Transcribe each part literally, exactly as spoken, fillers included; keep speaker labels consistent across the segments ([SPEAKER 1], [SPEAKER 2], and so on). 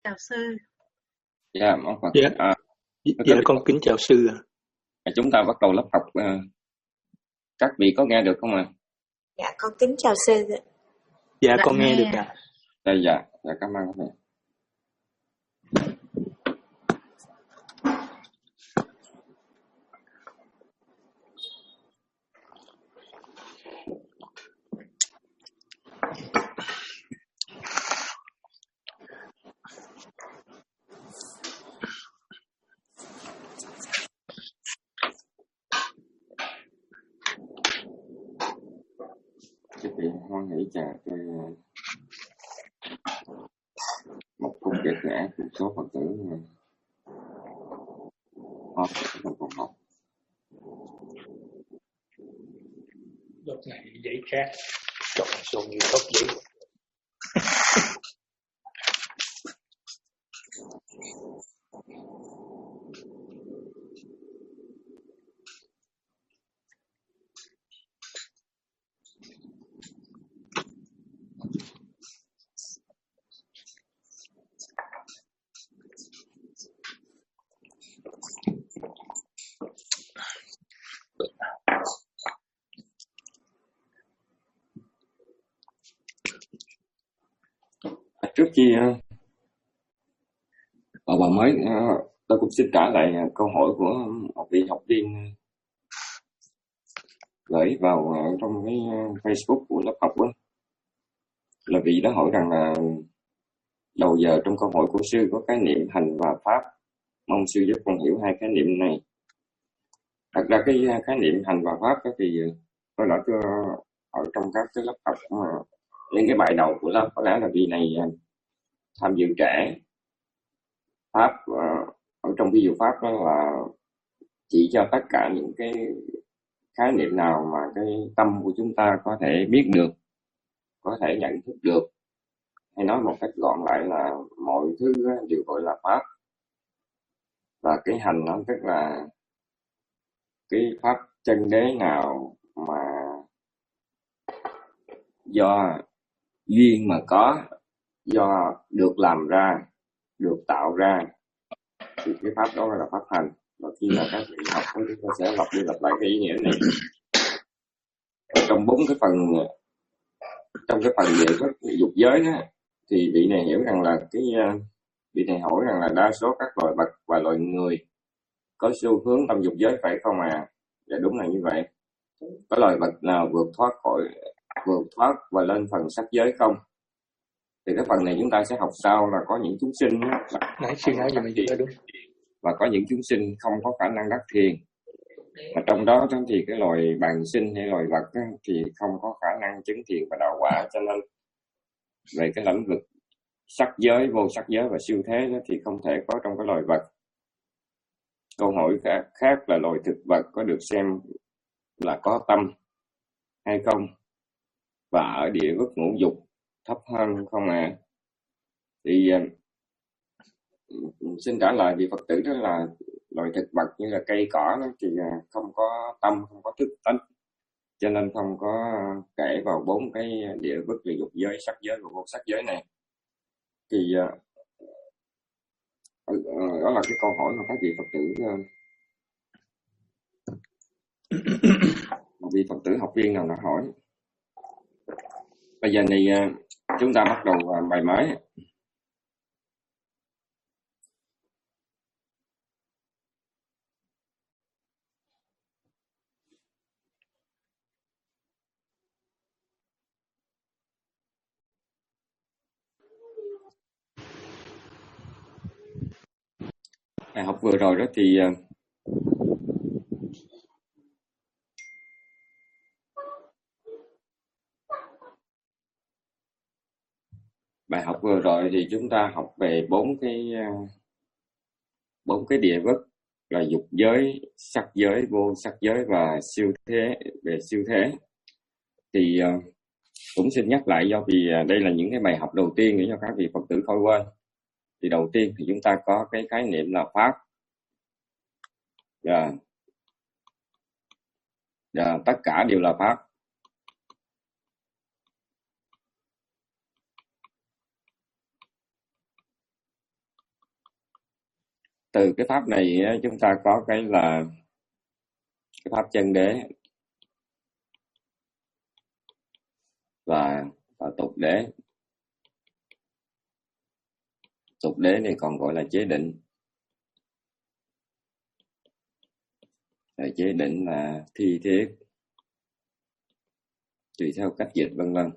[SPEAKER 1] chào sư.
[SPEAKER 2] Dạ, mong Phật.
[SPEAKER 3] Dạ,
[SPEAKER 2] À,
[SPEAKER 3] dạ con kính chào sư ạ.
[SPEAKER 2] À, chúng ta bắt đầu lớp học. Uh, các vị có nghe được không ạ? À?
[SPEAKER 4] Dạ, con kính chào sư.
[SPEAKER 3] Dạ, dạ con nghe, nghe được ạ. À.
[SPEAKER 2] Dạ, dạ, dạ, cảm ơn các vị. Các vị hoan hỷ trà cho một phút kiệt ngã của số Phật tử họp trong phòng học.
[SPEAKER 3] Lớp này giấy khác, chọn số như tóc giấy.
[SPEAKER 2] Trước khi ở bài mới, tôi cũng xin trả lại câu hỏi của một vị học viên gửi vào trong cái Facebook của lớp học đó. Là vị đó hỏi rằng là đầu giờ trong câu hỏi của sư có khái niệm hành và pháp, mong sư giúp con hiểu hai khái niệm này. Thật ra cái khái niệm hành và pháp đó thì tôi đã cho ở trong các cái lớp học, những cái bài đầu của lớp, có lẽ là vị này tham dự trẻ. Pháp ở trong ví dụ pháp đó là chỉ cho tất cả những cái khái niệm nào mà cái tâm của chúng ta có thể biết được, có thể nhận thức được, hay nói một cách gọn lại là mọi thứ đều gọi là pháp. Và cái hành nó tức là cái pháp chân đế nào mà do duyên mà có, do được làm ra, được tạo ra, thì cái pháp đó là pháp hành. Và khi mà các vị học chúng ta sẽ lặp đi lặp lại cái ý nghĩa này. Ở trong bốn cái phần, trong cái phần địa thức dục giới đó, thì vị này hiểu rằng là cái vị này hỏi rằng là đa số các loài vật và loài người có xu hướng tâm dục giới phải không à? Dạ đúng là như vậy. Có loài vật nào vượt thoát khỏi vượt thoát và lên phần sắc giới không? Thì cái phần này chúng ta sẽ học sau là có những chúng sinh
[SPEAKER 3] Nãy sư nói gì mà gì đó đúng.
[SPEAKER 2] Và có những chúng sinh không có khả năng đắc thiền. Và trong đó thì cái loài bàng sinh hay loài vật đó, thì không có khả năng chứng thiền và đạo quả. Cho nên về cái lĩnh vực sắc giới, vô sắc giới và siêu thế đó, thì không thể có trong cái loài vật. Câu hỏi khác, khác là loài thực vật có được xem là có tâm hay không? Và ở địa vực ngũ dục thấp hơn không à? Thì uh, xin trả lời vị Phật tử đó là loài thực vật như là cây cỏ đó, thì uh, không có tâm, không có thức tánh, cho nên không có kể vào bốn cái địa vực là dục giới, sắc giới và vô sắc giới này. Thì uh, uh, đó là cái câu hỏi mà các vị Phật tử uh, một vị Phật tử học viên nào đã hỏi. Bây giờ thì uh, chúng ta bắt đầu uh, bài mới. Bài học vừa rồi đó thì uh, bài học vừa rồi thì chúng ta học về bốn cái bốn cái địa vực là dục giới, sắc giới, vô sắc giới và siêu thế, về siêu thế. Thì uh, cũng xin nhắc lại, do vì đây là những cái bài học đầu tiên để cho các vị Phật tử khỏi quên. Thì đầu tiên thì chúng ta có cái khái niệm là pháp. Và yeah. tất cả đều là pháp. từ cái pháp này chúng ta có cái là cái pháp chân đế và, và tục đế. Tục đế này còn gọi là chế định. Rồi chế định là thi thiết, tùy theo cách dịch vân vân.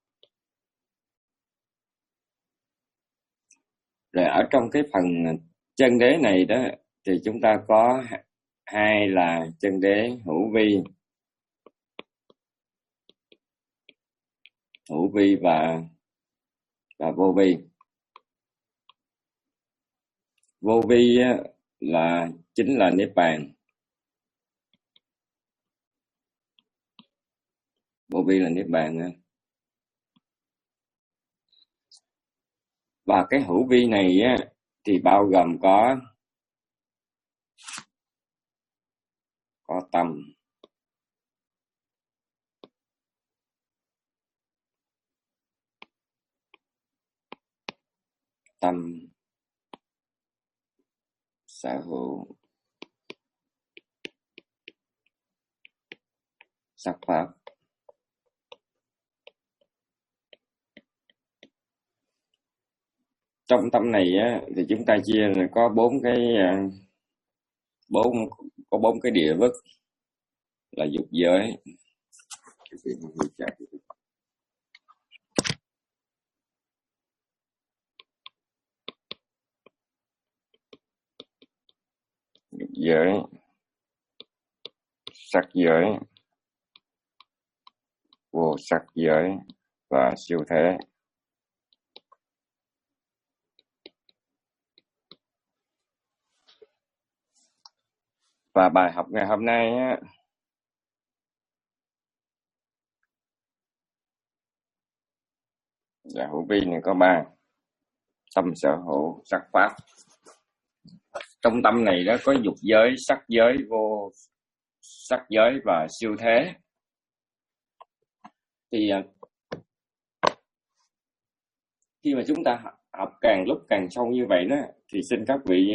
[SPEAKER 2] Rồi ở trong cái phần chân đế này đó thì chúng ta có hai là chân đế hữu vi, hữu vi và và vô vi. Vô vi là chính là niết bàn. Vô vi là niết bàn. Và cái hữu vi này á, thì bao gồm có có tâm, tâm sở hữu, sắc pháp. Trong tâm này á, thì chúng ta chia là có bốn cái bốn có bốn cái địa vức là dục giới. Dục giới, sắc giới, vô sắc giới và siêu thế. Và bài học ngày hôm nay á, là hữu vi này có ba: tâm sở hữu, sắc pháp. Trong tâm này đó có dục giới, sắc giới, vô sắc giới và siêu thế. Thì khi mà chúng ta học càng lúc càng sâu như vậy đó, thì xin các vị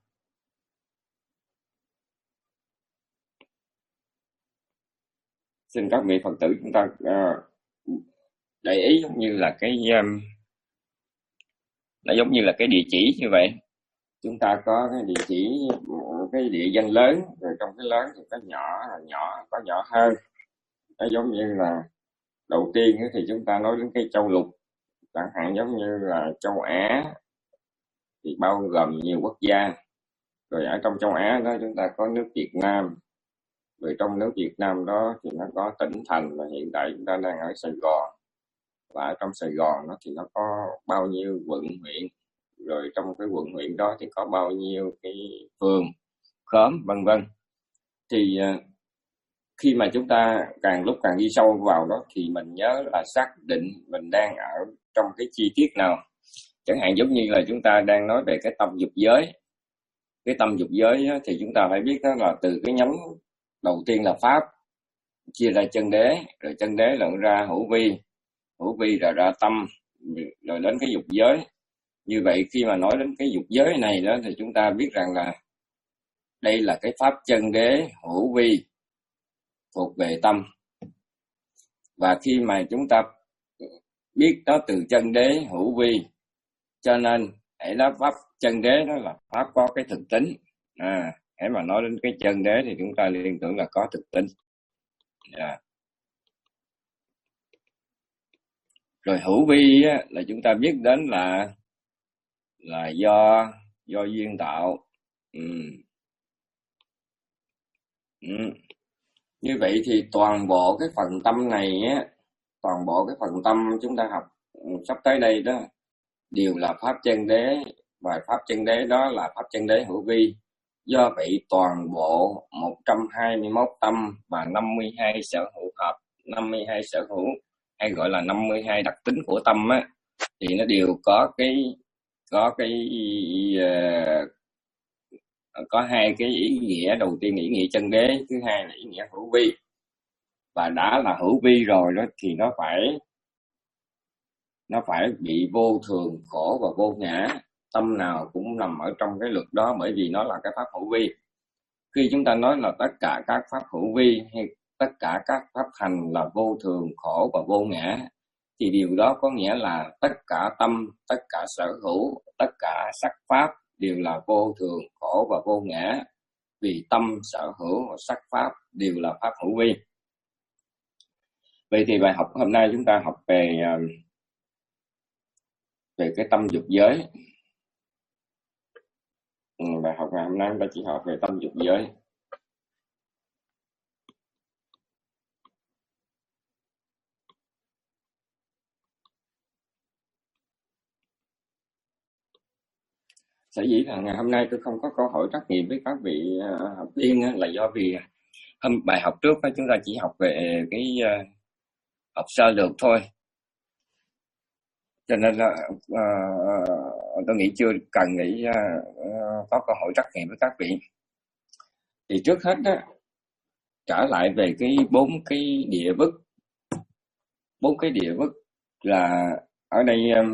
[SPEAKER 2] xin các vị Phật tử chúng ta uh, để ý giống như là cái um, nó giống như là cái địa chỉ như vậy. Chúng ta có cái địa chỉ, cái địa danh lớn, rồi trong cái lớn thì có nhỏ, nhỏ có nhỏ hơn. Nó giống như là đầu tiên thì chúng ta nói đến cái châu lục, chẳng hạn giống như là châu Á thì bao gồm nhiều quốc gia. Rồi ở trong châu Á đó chúng ta có nước Việt Nam. Rồi trong nước Việt Nam đó thì nó có tỉnh thành, và hiện tại chúng ta đang ở Sài Gòn. Và ở trong Sài Gòn đó thì nó có bao nhiêu quận huyện. Rồi trong cái quận huyện đó thì có bao nhiêu cái phường, khóm, vân vân. Thì khi mà chúng ta càng lúc càng đi sâu vào đó thì mình nhớ là xác định mình đang ở trong cái chi tiết nào. Chẳng hạn giống như là chúng ta đang nói về cái tâm dục giới. Cái tâm dục giới á, thì chúng ta phải biết đó là từ cái nhánh đầu tiên là pháp, chia ra chân đế, rồi chân đế là ra hữu vi, hữu vi rồi ra tâm, rồi đến cái dục giới. Như vậy khi mà nói đến cái dục giới này đó thì chúng ta biết rằng là đây là cái pháp chân đế hữu vi thuộc về tâm. Và khi mà chúng ta biết đó từ chân đế hữu vi, cho nên hãy đó pháp chân đế đó là pháp có cái thực tính. À, hãy mà nói đến cái chân đế thì chúng ta liên tưởng là có thực tính. Yeah. Rồi hữu vi á, là chúng ta biết đến là là do do duyên tạo. Ừ. Ừ. Như vậy thì toàn bộ cái phần tâm này á, toàn bộ cái phần tâm chúng ta học sắp tới đây đó đều là pháp chân đế, và pháp chân đế đó là pháp chân đế hữu vi. Do vậy toàn bộ một trăm hai mươi mốt tâm và năm mươi hai sở hữu hợp, năm mươi hai sở hữu hay gọi là năm mươi hai đặc tính của tâm á, thì nó đều có cái có cái uh, có hai cái ý nghĩa. Đầu tiên là ý nghĩa chân đế, thứ hai là ý nghĩa hữu vi. Và đã là hữu vi rồi đó thì nó phải nó phải bị vô thường, khổ và vô ngã. tâm nào cũng nằm ở trong cái luật đó, bởi vì nó là cái pháp hữu vi. Khi chúng ta nói là tất cả các pháp hữu vi hay tất cả các pháp hành là vô thường, khổ và vô ngã, thì điều đó có nghĩa là tất cả tâm, tất cả sở hữu, tất cả sắc pháp đều là vô thường, khổ và vô ngã, vì tâm, sở hữu và sắc pháp đều là pháp hữu vi. Vậy thì bài học hôm nay chúng ta học về về cái tâm dục giới. Ừ, bài học ngày hôm nay chúng ta chỉ học về tâm dục giới. Sở dĩ là ngày hôm nay tôi không có câu hỏi trắc nghiệm với các vị uh, học viên là do vì hôm bài học trước chúng ta chỉ học về cái uh, học sơ lược thôi, cho nên là uh, tôi nghĩ chưa cần nghĩ uh, có câu hỏi trắc nghiệm với các vị. Thì trước hết đó, trở lại về cái bốn cái địa vức, bốn cái địa vức là ở đây um,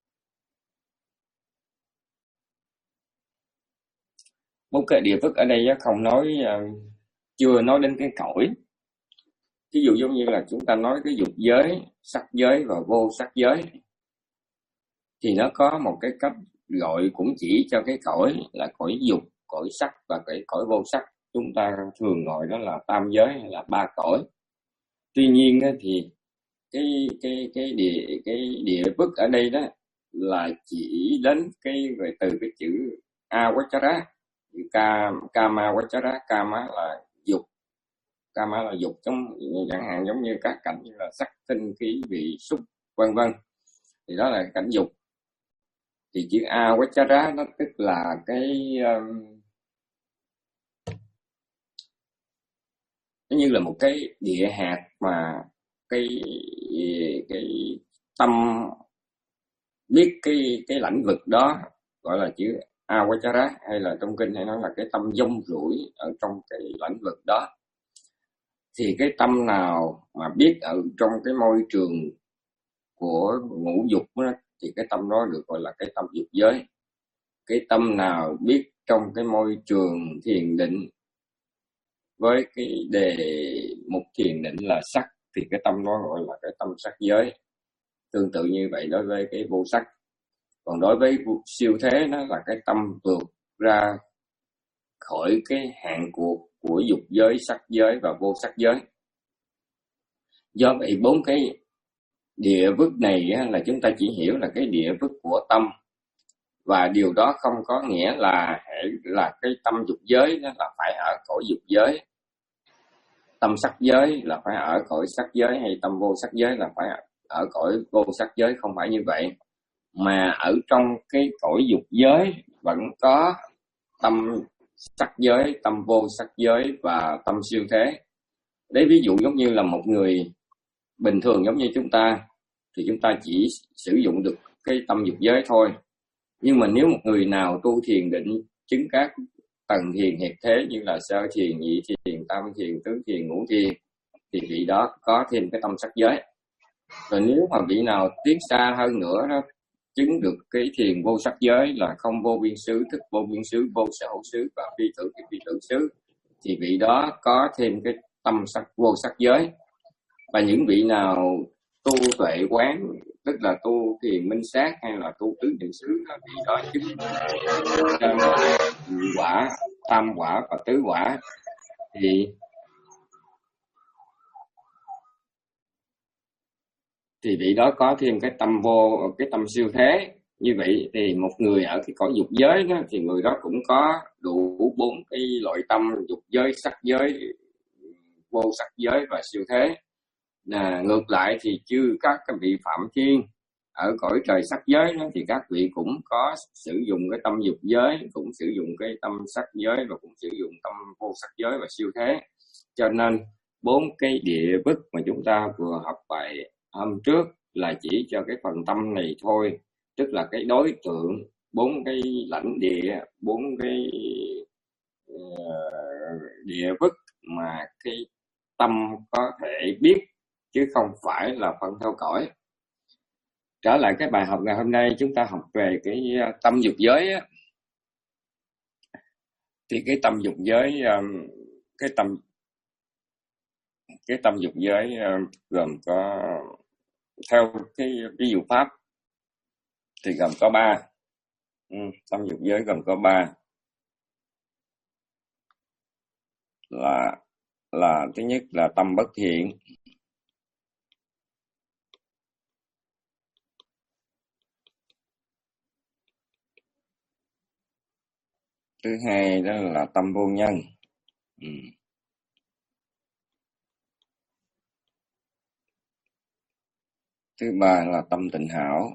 [SPEAKER 2] bốn cái địa vức ở đây không nói uh, chưa nói đến cái cõi. Ví dụ giống như là chúng ta nói cái dục giới, sắc giới và vô sắc giới, thì nó có một cái cách gọi cũng chỉ cho cái cõi là cõi dục, cõi sắc và cái cõi vô sắc. Chúng ta thường gọi đó là tam giới hay là ba cõi. Tuy nhiên thì cái cái cái địa cái địa vức ở đây đó là chỉ đến cái về từ cái chữ avachara, kama vachara. Kama là dục, kama là dục, trong chẳng hạn giống như các cảnh như là sắc, tinh, khí, vị, xúc, vân vân, thì đó là cảnh dục. Thì chữ avachara nó tức là cái um, như là một cái địa hạt mà cái cái tâm biết cái cái lãnh vực đó, gọi là chữ avachara, hay là trong kinh hay nói là cái tâm dông rủi ở trong cái lãnh vực đó. Thì cái tâm nào mà biết ở trong cái môi trường của ngũ dục đó, thì cái tâm đó được gọi là cái tâm dục giới. Cái tâm nào biết trong cái môi trường thiền định với cái đề mục thiền định là sắc, thì cái tâm đó gọi là cái tâm sắc giới. Tương tự như vậy đối với cái vô sắc. Còn đối với siêu thế, nó là cái tâm vượt ra khỏi cái hạn cuộc của dục giới, sắc giới và vô sắc giới. Do vậy bốn cái địa vức này là chúng ta chỉ hiểu là cái địa vức của tâm, và điều đó không có nghĩa là là cái tâm dục giới nó là phải ở cõi dục giới, tâm sắc giới là phải ở cõi sắc giới, hay tâm vô sắc giới là phải ở cõi vô sắc giới. Không phải như vậy, mà ở trong cái cõi dục giới vẫn có tâm sắc giới, tâm vô sắc giới và tâm siêu thế. Đấy, ví dụ giống như là một người bình thường giống như chúng ta, thì chúng ta chỉ sử dụng được cái tâm dục giới thôi. Nhưng mà nếu một người nào tu thiền định chứng các tầng thiền hiệp thế như là sơ thiền, nhị thiền, tam thiền, tứ thiền, ngũ thiền, thì vị đó có thêm cái tâm sắc giới. Rồi nếu mà vị nào tiến xa hơn nữa đó, chứng được cái thiền vô sắc giới là không vô biên xứ, thức vô biên xứ, vô sở hữu xứ và phi tưởng phi tưởng xứ, thì vị đó có thêm cái tâm sắc vô sắc giới. Và những vị nào tu tuệ quán, tức là tu thiền minh sát hay là tu tứ niệm xứ, thì đó chứng nhị quả, tam quả và tứ quả, thì thì vị đó có thêm cái tâm vô, cái tâm siêu thế. Như vậy thì một người ở cái cõi dục giới đó, thì người đó cũng có đủ bốn cái loại tâm: dục giới, sắc giới, vô sắc giới và siêu thế. À, ngược lại thì chư các cái vị phạm thiên ở cõi trời sắc giới đó, thì các vị cũng có sử dụng cái tâm dục giới, cũng sử dụng cái tâm sắc giới và cũng sử dụng tâm vô sắc giới và siêu thế. Cho nên bốn cái địa vức mà chúng ta vừa học bài hôm trước là chỉ cho cái phần tâm này thôi, tức là cái đối tượng, bốn cái lãnh địa, bốn cái uh, địa vức mà cái tâm có thể biết, chứ không phải là phân theo cõi. Trở lại cái bài học ngày hôm nay, chúng ta học về cái tâm dục giới á. Thì cái tâm dục giới, cái tâm cái tâm dục giới gồm có, theo cái ví dụ pháp thì gồm có ba. Ừ, tâm dục giới gồm có ba là là thứ nhất là tâm bất thiện, thứ hai đó là tâm vô nhân, ừ. Thứ ba là tâm tịnh hảo.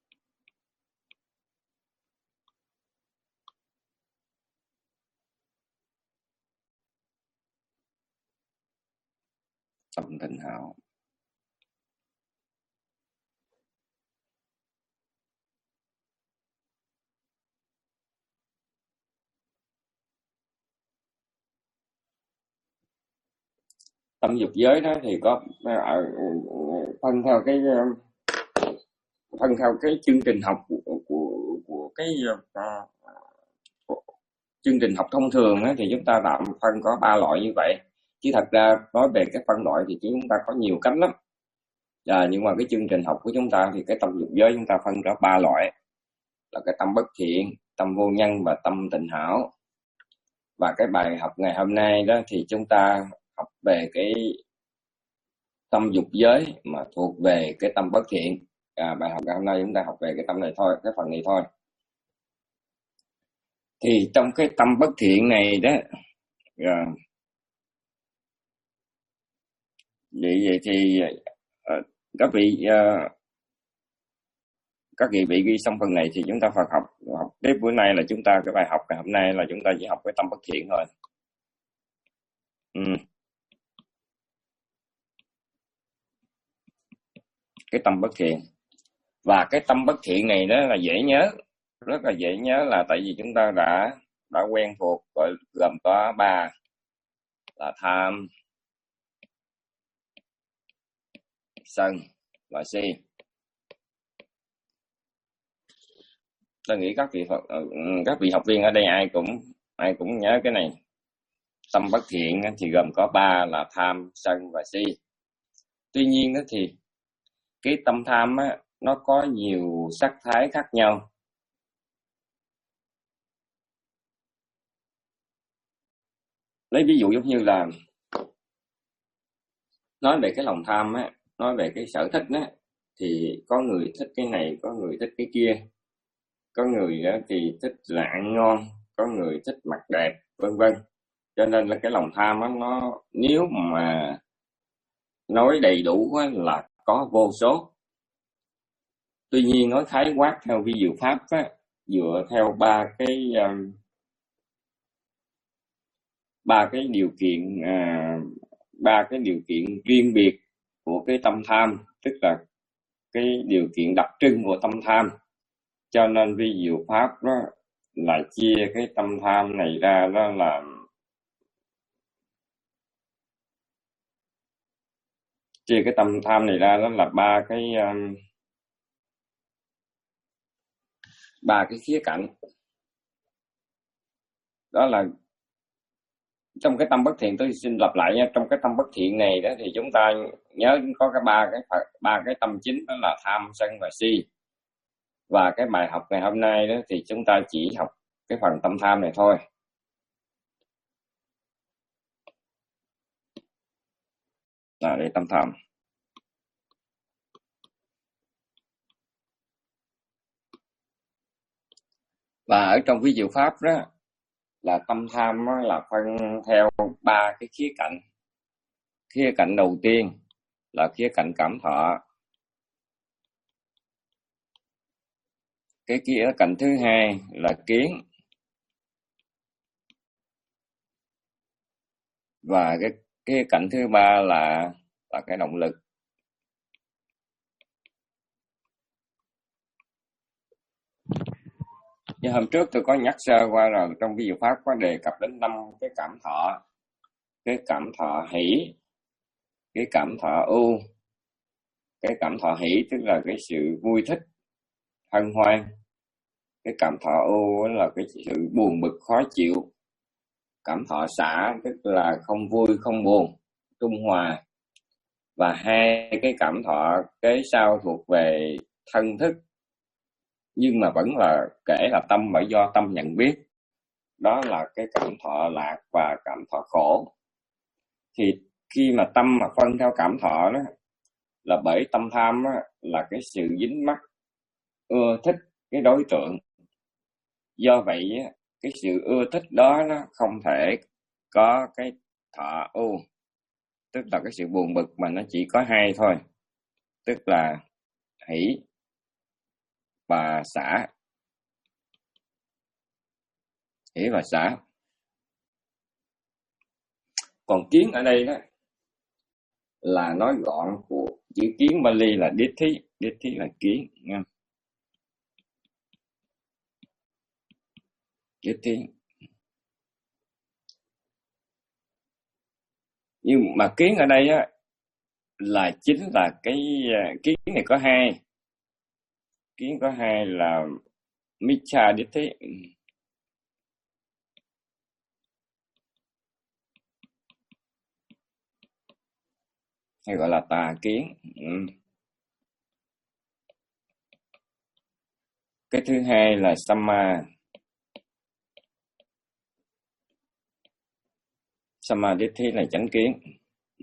[SPEAKER 2] Tâm tịnh hảo. Tâm dục giới đó thì có phân theo cái phân theo cái chương trình học của của, của cái uh, của chương trình học thông thường đó, thì chúng ta tạm phân có ba loại như vậy. Chứ thật ra nói về cái phân loại thì chúng ta có nhiều cách lắm. À, nhưng mà cái chương trình học của chúng ta thì cái tâm dục giới chúng ta phân ra ba loại, là cái tâm bất thiện, tâm vô nhân và tâm tịnh hảo. Và cái bài học ngày hôm nay đó thì chúng ta học về cái tâm dục giới mà thuộc về cái tâm bất thiện. À, bài học ngày hôm nay chúng ta học về cái tâm này thôi, cái phần này thôi. Thì trong cái tâm bất thiện này đó, à, vậy, vậy thì à, các vị à, các vị bị ghi xong phần này thì chúng ta phải học học tiếp. Bữa nay là chúng ta cái bài học ngày hôm nay là chúng ta chỉ học cái tâm bất thiện thôi. Ừ. Cái tâm bất thiện, và cái tâm bất thiện này đó là dễ nhớ, rất là dễ nhớ, là tại vì chúng ta đã đã quen thuộc, gọi gồm có ba là tham, sân và si. Tôi nghĩ các vị các vị học viên ở đây ai cũng ai cũng nhớ cái này. Tâm bất thiện thì gồm có ba là tham, sân và si. Tuy nhiên đó thì cái tâm tham á, nó có nhiều sắc thái khác nhau. Lấy ví dụ giống như là nói về cái lòng tham á, nói về cái sở thích á, thì có người thích cái này, có người thích cái kia, có người á, thì thích là ăn ngon, có người thích mặc đẹp, vân vân. Cho nên là cái lòng tham á, nó nếu mà nói đầy đủ á, là có vô số. Tuy nhiên nói khái quát theo vi diệu pháp á, dựa theo ba cái um, ba cái điều kiện à, ba cái điều kiện riêng biệt của cái tâm tham, tức là cái điều kiện đặc trưng của tâm tham. Cho nên vi diệu pháp đó là chia cái tâm tham này ra, đó là chia cái tâm tham này ra đó là ba cái um, ba cái khía cạnh. Đó là trong cái tâm bất thiện, tôi xin lặp lại nha, trong cái tâm bất thiện này đó thì chúng ta nhớ có cái ba cái ba cái tâm chính, đó là tham, sân và si. Và cái bài học ngày hôm nay đó thì chúng ta chỉ học cái phần tâm tham này thôi. Là đây tâm tham. Và ở trong ví diệu pháp đó là tâm tham là phân theo ba cái khía cạnh. Khía cạnh đầu tiên là khía cạnh cảm thọ. Cái khía cạnh thứ hai là kiến. Và cái khía cạnh thứ ba là là cái động lực. Như hôm trước tôi có nhắc sơ qua rồi, trong ví dụ pháp có đề cập đến năm cái cảm thọ. Cái cảm thọ hỷ, cái cảm thọ ưu, Cái cảm thọ hỷ tức là cái sự vui thích, hân hoan. Cái cảm thọ ô là cái sự buồn bực, khó chịu. Cảm thọ xả tức là không vui, không buồn, trung hòa. Và hai cái cảm thọ kế sau thuộc về thân thức, nhưng mà vẫn là kể là tâm, bởi do tâm nhận biết. Đó là cái cảm thọ lạc và cảm thọ khổ. Thì khi mà tâm mà phân theo cảm thọ đó, là bởi tâm tham đó, là cái sự dính mắc, ưa thích cái đối tượng. Do vậy cái sự ưa thích đó nó không thể có cái thọ ưu, tức là cái sự buồn bực, mà nó chỉ có hai thôi, tức là hỷ và xả. Hỷ và xả. Còn kiến ở đây đó là nói gọn của chữ kiến Bali là Dithi. Dithi là kiến nha. Dithi. Nhưng mà kiến ở đây á là chính là cái kiến này có hai. Kiến có hai là Micha Dithi, hay gọi là tà kiến. Ừ. Cái thứ hai là Samma. Samma Dithi là chánh kiến. Ừ.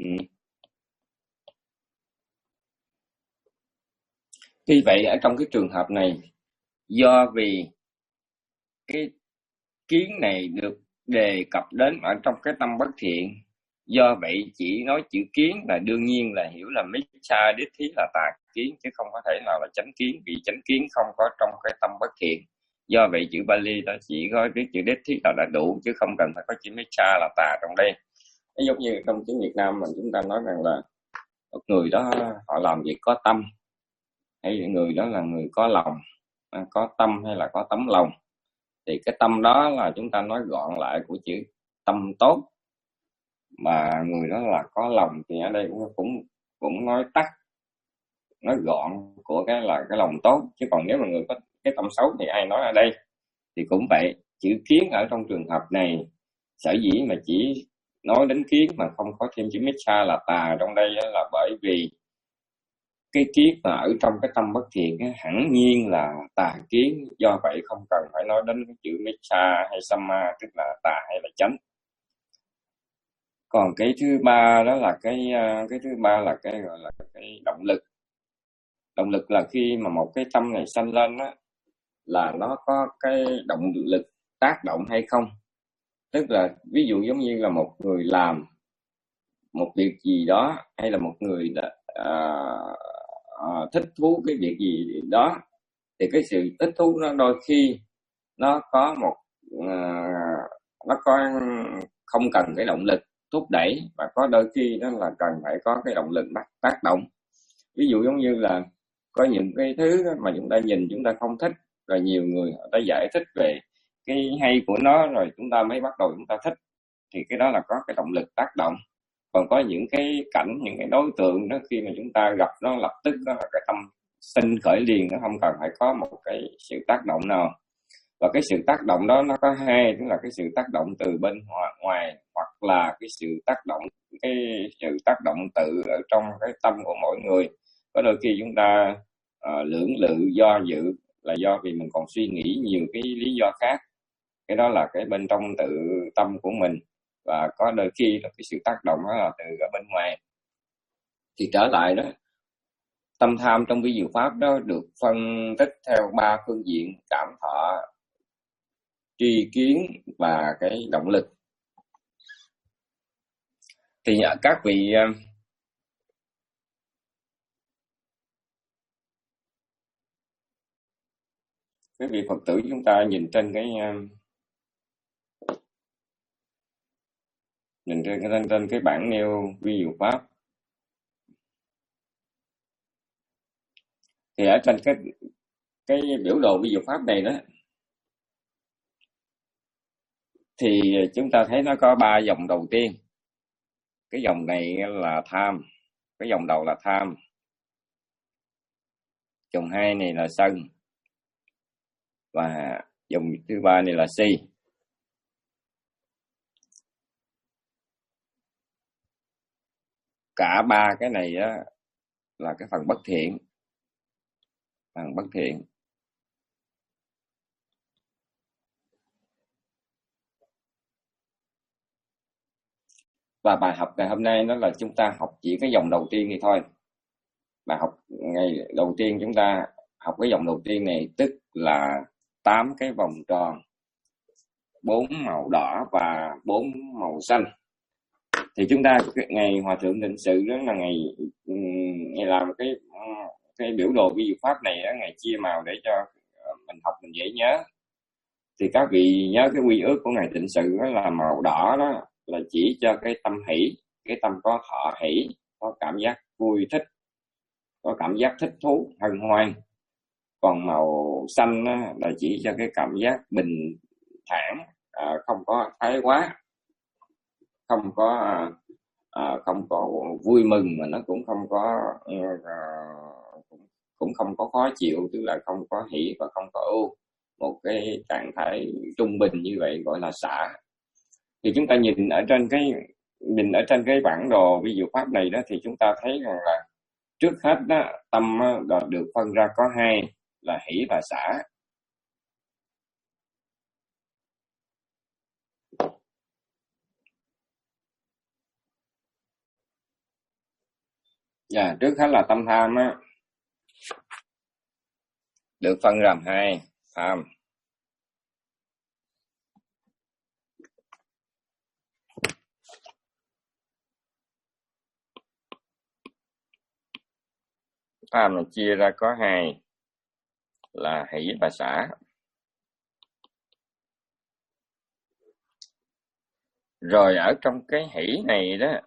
[SPEAKER 2] Tuy vậy ở trong cái trường hợp này, do vì cái kiến này được đề cập đến ở trong cái tâm bất thiện, do vậy chỉ nói chữ kiến là đương nhiên là hiểu là Micha Dithi là tà kiến, chứ không có thể nào là chánh kiến, vì chánh kiến không có trong cái tâm bất thiện. Do vậy chữ Bali đó chỉ có biết chữ Dithi là đã đủ, chứ không cần phải có chữ Micha là tà trong đây. Nó giống như trong tiếng Việt Nam mình chúng ta nói rằng là một người đó họ làm việc có tâm, hay người đó là người có lòng, có tâm hay là có tấm lòng. Thì cái tâm đó là chúng ta nói gọn lại của chữ tâm tốt, mà người đó là có lòng, thì ở đây cũng cũng cũng nói tắt, nói gọn của cái là cái lòng tốt. Chứ còn nếu mà người có cái tâm xấu thì ai nói ở đây. Thì cũng vậy, chữ kiến ở trong trường hợp này sở dĩ mà chỉ nói đến kiến mà không có thêm chữ Micha là tà trong đây là bởi vì cái kiến mà ở trong cái tâm bất thiện ấy, hẳn nhiên là tà kiến. Do vậy không cần phải nói đến cái chữ Micha hay Samma, tức là tà hay là chánh. Còn cái thứ ba đó là cái cái thứ ba là cái gọi là cái động lực. Động lực là khi mà một cái tâm này sanh lên á, là nó có cái động lực tác động hay không. Tức là ví dụ giống như là một người làm một việc gì đó, hay là một người đã, à, à, thích thú cái việc gì đó, thì cái sự thích thú nó đôi khi nó có một à, nó có không cần cái động lực thúc đẩy, và có đôi khi nó là cần phải có cái động lực tác động. Ví dụ giống như là có những cái thứ mà chúng ta nhìn chúng ta không thích, rồi nhiều người họ đã giải thích về cái hay của nó, rồi chúng ta mới bắt đầu chúng ta thích, thì cái đó là có cái động lực tác động. Còn có những cái cảnh, những cái đối tượng đó, khi mà chúng ta gặp nó lập tức đó là cái tâm sinh khởi liền, nó không cần phải có một cái sự tác động nào. Và cái sự tác động đó nó có hai, tức là cái sự tác động từ bên ngoài, hoặc là cái sự tác động cái sự tác động tự ở trong cái tâm của mỗi người. Có đôi khi chúng ta uh, lưỡng lự do dự là do vì mình còn suy nghĩ nhiều cái lý do khác, cái đó là cái bên trong tự tâm của mình. Và có đôi khi là cái sự tác động đó là từ ở bên ngoài. Thì trở lại đó, tâm tham trong vi diệu pháp đó được phân tích theo ba phương diện: cảm thọ, tri kiến và cái động lực. Thì các vị các vị Phật tử chúng ta nhìn trên cái nhìn trên cái trên cái bảng nêu vi diệu pháp, thì ở trên cái cái biểu đồ vi diệu pháp này đó, thì chúng ta thấy nó có ba dòng đầu tiên. Cái dòng này là tham, cái dòng đầu là tham. chồng hai này là Sân, và dòng thứ ba này là Si. Cả ba cái này á, là cái phần bất thiện, phần bất thiện. Và bài học ngày hôm nay đó là chúng ta học chỉ cái dòng đầu tiên này thôi. Bài học ngày đầu tiên chúng ta học cái dòng đầu tiên này, tức là tám cái vòng tròn, bốn màu đỏ và bốn màu xanh. Thì chúng ta ngày Hòa Thượng Tịnh Sự đó là ngày ngày làm cái cái biểu đồ vi diệu pháp này đó, ngày chia màu để cho mình học mình dễ nhớ. Thì các vị nhớ cái quy ước của ngày Tịnh Sự đó là màu đỏ đó là chỉ cho cái tâm hỷ, cái tâm có thọ hỷ, có cảm giác vui thích, có cảm giác thích thú, hân hoan. Còn màu xanh đó, là chỉ cho cái cảm giác bình thản, à, không có thái quá, không có à, không có vui mừng, mà nó cũng không có à, cũng không có khó chịu, tức là không có hỷ và không có ưu. Một cái trạng thái trung bình như vậy gọi là xả. Thì chúng ta nhìn ở trên cái nhìn ở trên cái bản đồ ví dụ pháp này đó, thì chúng ta thấy rằng là trước hết đó, tâm đó, được phân ra có hai là hỷ và xả. Dạ, trước hết là tâm tham á, được phân làm hai, tham. Tham là chia ra có hai là hỷ và xả. Rồi ở trong cái hỷ này đó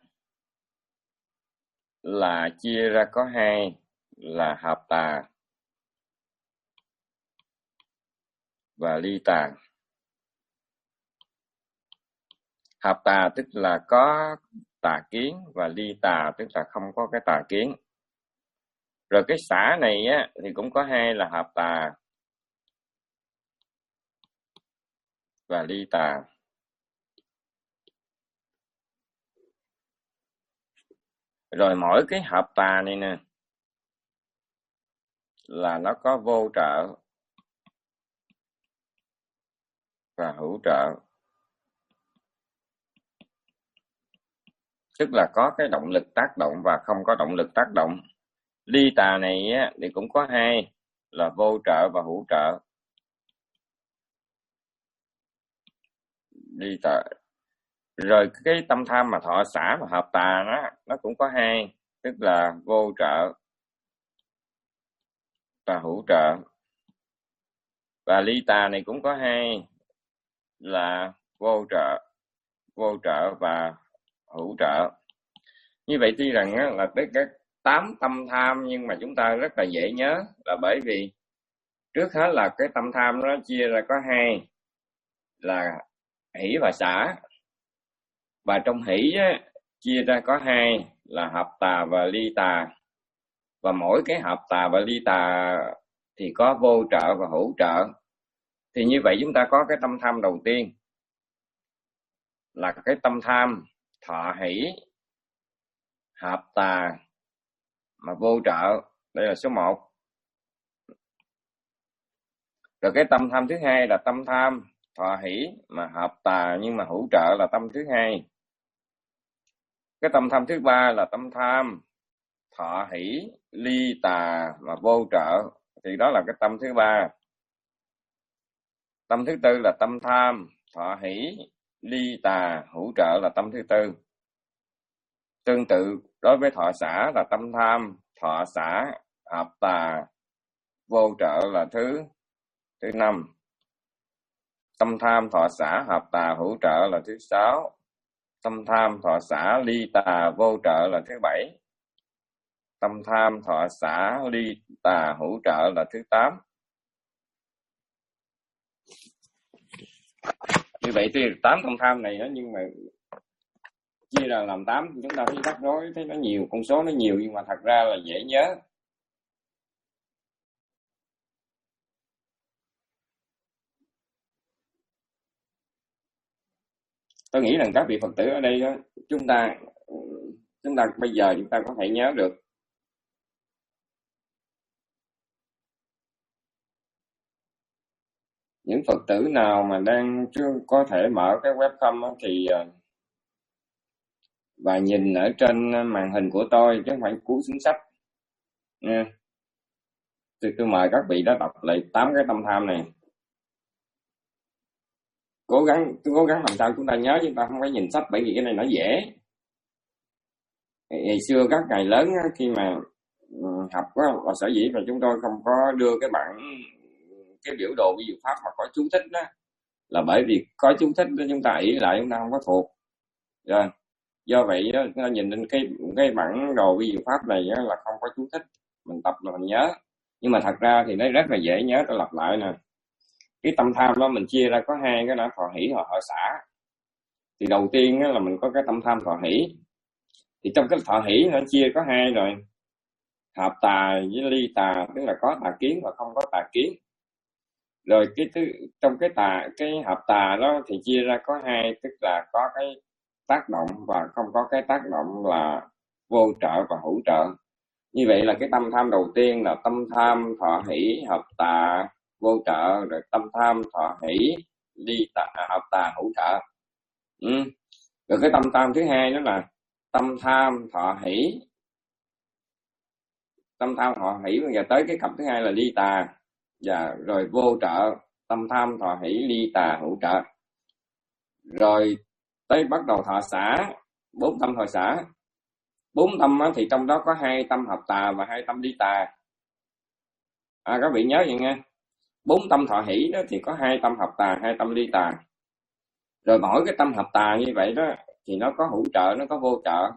[SPEAKER 2] là chia ra có hai là hợp tà và ly tà. Hợp tà tức là có tà kiến, và ly tà tức là không có cái tà kiến. Rồi cái xả này á thì cũng có hai là hợp tà và ly tà. Rồi mỗi cái hợp tà này nè là nó có vô trợ và hữu trợ, tức là có cái động lực tác động và không có động lực tác động. Ly tà này á, thì cũng có hai là vô trợ và hữu trợ. Ly tà. Rồi cái tâm tham mà thọ xả và hợp tà nó nó cũng có hai, tức là vô trợ và hữu trợ. Và ly tà này cũng có hai là vô trợ, vô trợ và hữu trợ. Như vậy tuy rằng á, là tới cái tám tâm tham, nhưng mà chúng ta rất là dễ nhớ, là bởi vì trước hết là cái tâm tham nó chia ra có hai là hỷ và xả. Và trong hỷ á, chia ra có hai là hợp tà và ly tà. Và mỗi cái hợp tà và ly tà thì có vô trợ và hữu trợ. Thì như vậy chúng ta có cái tâm tham đầu tiên là cái tâm tham thọ hỷ, hợp tà mà vô trợ. Đây là số một. Rồi cái tâm tham thứ hai là tâm tham thọ hỷ mà hợp tà nhưng mà hữu trợ, là tâm thứ hai. Cái tâm tham thứ ba là tâm tham thọ hỷ ly tà mà vô trợ, thì đó là cái tâm thứ ba. Tâm thứ tư là tâm tham thọ hỷ ly tà hữu trợ, là tâm thứ tư. Tương tự đối với thọ xả là tâm tham thọ xả hợp tà vô trợ, là thứ thứ năm. Tâm tham thọ xả hợp tà hữu trợ là thứ sáu. Tâm tham thọ xả ly tà vô trợ là thứ bảy. Tâm tham thọ xả ly tà hữu trợ là thứ tám. Như vậy thì tám tâm tham này đó, nhưng mà chia ra làm tám chúng ta thấy rắc rối, thấy nó nhiều, con số nó nhiều, nhưng mà thật ra là dễ nhớ. Tôi nghĩ rằng các vị Phật tử ở đây đó, chúng ta chúng ta bây giờ chúng ta có thể nhớ được những Phật tử nào mà đang chưa có thể mở cái webcam đó, thì và nhìn ở trên màn hình của tôi chứ không phải cú xuống sách nha. Thì tôi mời các vị đó đọc lại tám cái tâm tham này. Cố gắng tôi cố gắng làm sao chúng ta nhớ, chúng ta không phải nhìn sách, bởi vì cái này nó dễ. Ngày xưa các ngày lớn khi mà học đó, và sở dĩ mà chúng tôi không có đưa cái bản cái biểu đồ ví dụ pháp mà có chú thích đó, là bởi vì có chú thích đó chúng ta ỷ lại chúng ta không có thuộc. Rồi do vậy đó, nhìn lên cái cái bản đồ ví dụ pháp này đó, là không có chú thích, mình tập là mình nhớ, nhưng mà thật ra thì nó rất là dễ nhớ. Tôi lặp lại nè, cái tâm tham đó mình chia ra có hai cái đó, thọ hỷ và thọ xả. Thì đầu tiên là mình có cái tâm tham thọ hỷ, thì trong cái thọ hỷ nó chia có hai rồi, hợp tà với ly tà, tức là có tà kiến và không có tà kiến. Rồi cái thứ trong cái tà cái hợp tà đó thì chia ra có hai, tức là có cái tác động và không có cái tác động, là vô trợ và hữu trợ. Như vậy là cái tâm tham đầu tiên là tâm tham thọ hỷ hợp tà vô trợ, rồi tâm tham thọ hỷ ly tà hợp tà hữu trợ. Ừ. Rồi cái tâm tham thứ hai đó là tâm tham thọ hỷ, tâm tham thọ hỷ bây giờ tới cái cặp thứ hai là ly tà, và rồi vô trợ, tâm tham thọ hỷ ly tà hữu trợ. Rồi tới bắt đầu thọ xả, bốn tâm thọ xả. Bốn tâm thì trong đó có hai tâm hợp tà và hai tâm ly tà. À, các vị nhớ vậy nha. Bốn tâm thọ hỷ đó thì có hai tâm hợp tà, hai tâm ly tà. Rồi mỗi cái tâm hợp tà như vậy đó thì nó có hữu trợ, nó có vô trợ,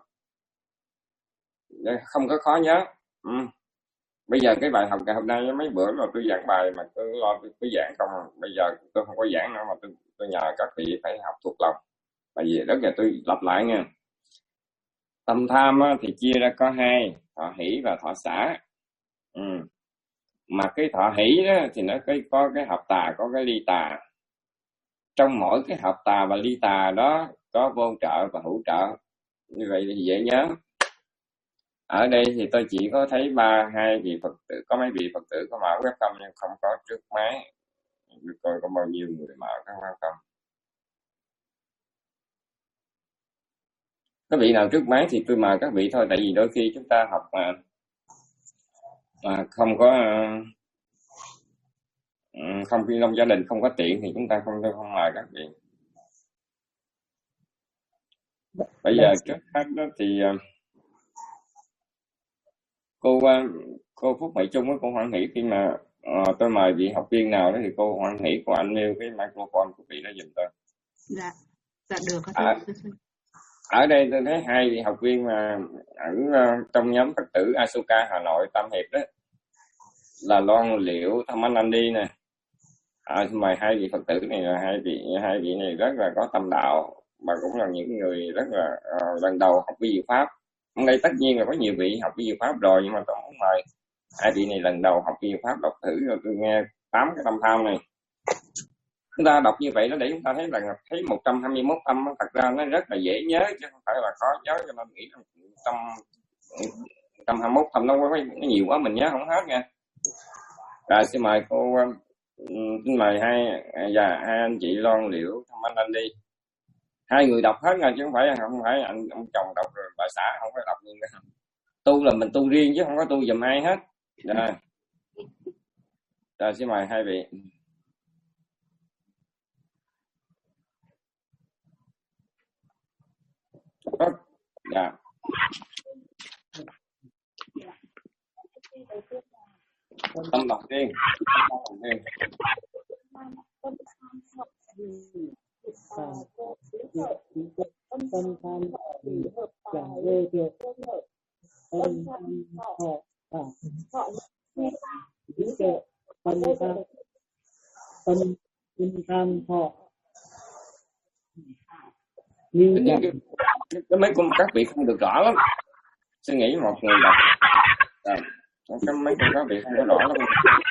[SPEAKER 2] không có khó nhớ. Ừ. Bây giờ cái bài học ngày hôm nay mấy bữa là tôi giảng bài mà tôi lo tôi, tôi giảng không, bây giờ tôi không có giảng nữa mà tôi, tôi nhờ các vị phải học thuộc lòng. Bởi vì đó giờ tôi lặp lại nha. Tâm tham thì chia ra có hai, thọ hỷ và thọ xả. Ừ. Mà cái thọ hỷ đó thì nó có cái hợp tà, có cái ly tà. Trong mỗi cái hợp tà và ly tà đó có vô trợ và hữu trợ. Như vậy thì dễ nhớ. Ở đây thì tôi chỉ có thấy ba hai vị Phật tử, có mấy vị Phật tử có mở webcam nhưng không có trước máy. Được coi có bao nhiêu người mở các webcam. Các vị nào trước máy thì tôi mời các vị thôi, tại vì đôi khi chúng ta học mà, mà không có không khi trong gia đình không có tiện thì chúng ta không không mời các vị. Bây giờ trước hết đó thì cô cô Phúc Mỹ Trung với cô Hoan Hỷ, khi mà uh, tôi mời vị học viên nào đó thì cô Hoan Hỷ cô anh nêu cái microphone của vị đó giùm tôi.
[SPEAKER 1] Dạ, dạ được.
[SPEAKER 2] À, ở đây tôi thấy hai vị học viên mà ở uh, trong nhóm Phật tử Asuka Hà Nội Tam Hiệp đó là Loan Liễu Tham Anh đi nè. À, mời hai vị Phật tử này là hai vị hai vị này rất là có tâm đạo và cũng là những người rất là uh, lần đầu học vi diệu pháp. Hôm nay tất nhiên là có nhiều vị học vi diệu pháp rồi, nhưng mà tôi muốn mời hai vị này lần đầu học vi diệu pháp đọc thử rồi tôi nghe tám cái tâm tham này. Chúng ta đọc như vậy nó để chúng ta thấy là thấy một trăm hai mươi mốt tâm, thật ra nó rất là dễ nhớ chứ không phải là khó nhớ, cho nên nghĩ rằng trong một trăm hai mươi mốt tâm nó, nó nhiều quá mình nhớ không hết nha. Rồi xin mời cô, xin mời hai và hai anh chị Loan Liễu Tham Anh đi. Hai người đọc hết rồi chứ không phải không phải anh ông chồng đọc rồi bà xã không phải đọc luôn. Tu là mình tu riêng chứ không có tu giùm ai hết. Rồi, rồi xin mời hai vị. Dạ. Tâm đọc tiên.
[SPEAKER 5] Tâm tham thì chẳng vô được, tâm tham họ cả lý tuệ, tâm tham tâm tâm tham họ như
[SPEAKER 2] cái, cái, cái mấy con các vị không được rõ lắm, suy nghĩ một người đọc à, cái mấy con các vị không có rõ lắm.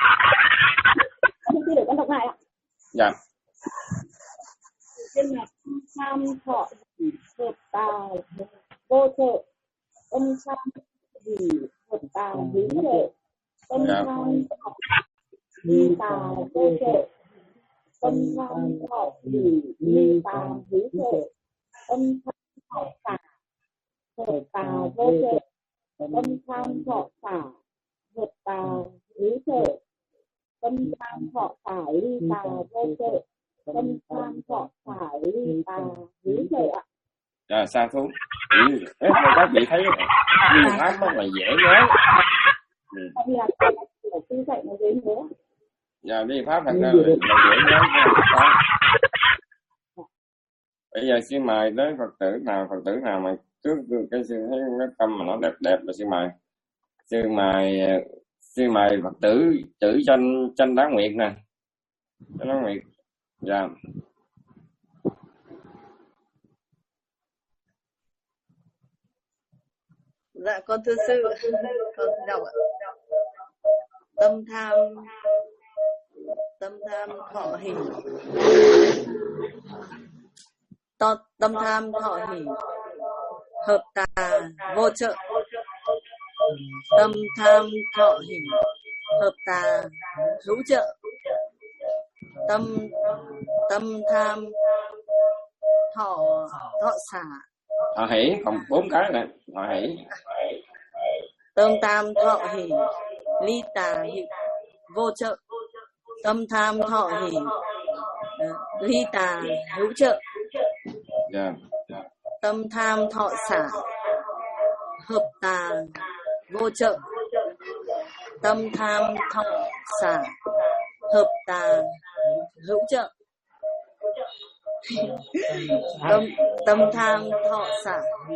[SPEAKER 6] Không được con đọc lại ạ.
[SPEAKER 2] Dạ.
[SPEAKER 6] Trên là
[SPEAKER 5] tham thọ hỷ hợp tà vô trợ, tâm tham hỷ hợp tà hữu trợ, tâm
[SPEAKER 2] Dạ.
[SPEAKER 5] tham thọ ly tà vô trợ, tâm tham thọ hỷ ly tà hữu trợ, tâm tham thọ xả hợp tà vô trợ, tâm tham thọ xả hợp tà hữu trợ, tâm tham thọ xả ly tà vô trợ, tâm tham thọ xả ly tà hữu trợ ạ.
[SPEAKER 2] Dạ, sa thú. Ừ. Ê, các vị thấy nhiều pháp đó là dễ nhớ. Ừ.
[SPEAKER 5] Tại vì là của sư dạy nó dễ nhớ.
[SPEAKER 2] Dạ, đi pháp thật ra là, là dễ nhớ. Bây giờ xin mời đến Phật tử nào, Phật tử nào mà trước cái sư thấy cái tâm mà nó đẹp đẹp là xin mời. Sư mời sư mời Phật tử tử tranh tranh Đá Nguyệt nè. Tranh Đá Nguyệt. Dạ.
[SPEAKER 1] Dạ con thưa sư, con đọc ạ. Tâm tham tâm tham thọ hỷ, to, tâm tham thọ hỷ hợp tà vô trợ, tâm tham thọ hỷ hợp tà hữu trợ, tâm tâm tham thọ thọ xả.
[SPEAKER 2] Thọ hỷ còn bốn cái nè, thọ hỷ.
[SPEAKER 1] Tâm tham thọ hỷ ly tà hỷ vô trợ, tâm tham thọ hỷ uh, ly tà hữu trợ,
[SPEAKER 2] Dạ.
[SPEAKER 1] tâm tham thọ xả hợp tà vô trợ, tâm tham thọ xả hợp tà hữu trợ, tâm tâm tham thọ xả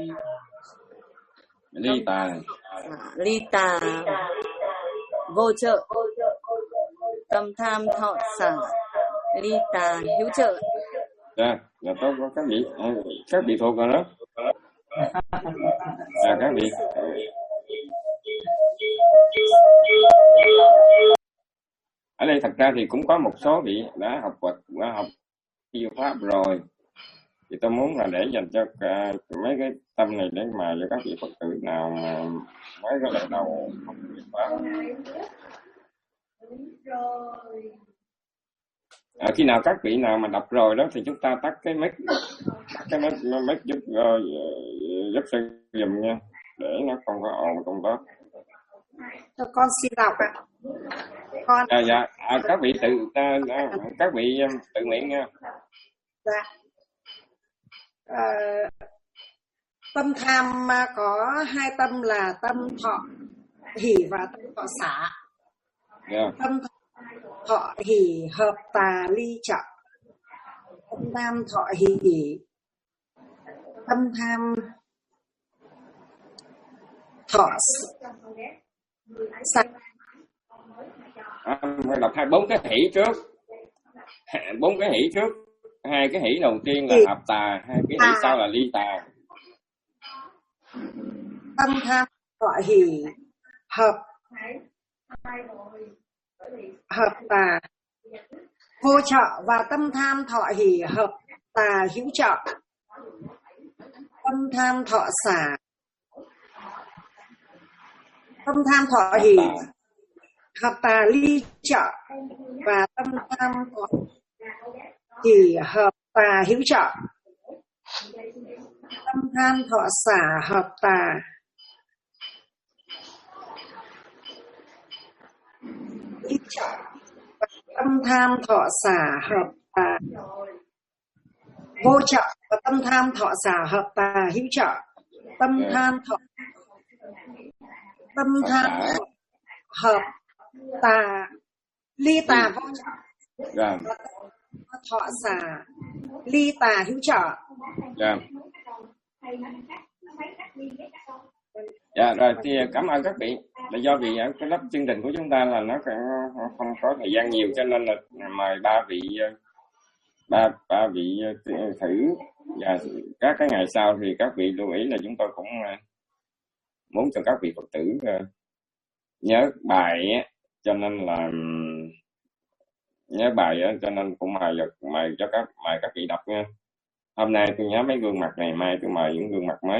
[SPEAKER 2] Ly tà
[SPEAKER 1] ly tà vô trợ, tâm tham thọ xả ly tà hữu trợ.
[SPEAKER 2] Dạ, dạ tốt có các vị, các vị thuộc rồi đó. Dạ các vị. Ở đây thật ra thì cũng có một số vị đã học Phật, đã học yêu pháp rồi. Thì tôi muốn là để dành cho cả, mấy cái tâm này để mà cho các vị Phật tử nào mà mới cái lần đầu học yêu pháp. À, khi nào các vị nào mà đọc rồi đó thì chúng ta tắt cái mic, tắt cái mic, mic giúp uh, giúp sư dùm nha, để nó không có ồn trong đó.
[SPEAKER 6] Cho con xin đọc ạ. Con.
[SPEAKER 2] À, dạ, à, các vị tự à, các vị tự nguyện nha.
[SPEAKER 6] Dạ. À, tâm tham có hai tâm là tâm thọ hỷ và tâm thọ xả.
[SPEAKER 2] Yeah.
[SPEAKER 6] Tâm thọ hỷ hợp tà ly trợ, tâm tham thọ hỷ tâm tham thọ xả.
[SPEAKER 2] À, phải đọc hai bốn cái hỷ trước, bốn cái hỷ trước, hai cái hỷ đầu tiên là hợp tà, hai cái hỷ sau là ly tà.
[SPEAKER 6] Tâm tham thọ hỷ hợp hợp tà vô trợ và tâm tham thọ hỷ hợp tà hữu trợ. Tâm tham thọ xả, tâm tham thọ hỷ hợp tà ly trợ và tâm tham thọ hỷ hợp tà hữu trợ. Tâm tham thọ xả hợp tà ly trợ và tâm tham thọ xả hợp tà vô trợ và tâm tham thọ xả hợp tà hữu trợ. Tâm tham thọ tâm tham hợp tà ly tà vô trợ,
[SPEAKER 2] yeah.
[SPEAKER 6] Thọ xả ly tà hữu trợ.
[SPEAKER 2] Dạ. Dạ rồi thì cảm ơn các vị. Là do vì ở cái lớp chương trình của chúng ta là nó không có thời gian nhiều cho nên là mời ba vị ba ba vị thử, và các cái ngày sau thì các vị lưu ý là chúng tôi cũng muốn cho các vị Phật tử nhớ bài, cho nên là nhớ bài cho nên cũng mời mời cho các mời các vị đọc nha. Hôm nay tôi nhớ mấy gương mặt này, mai tôi mời những gương mặt mới.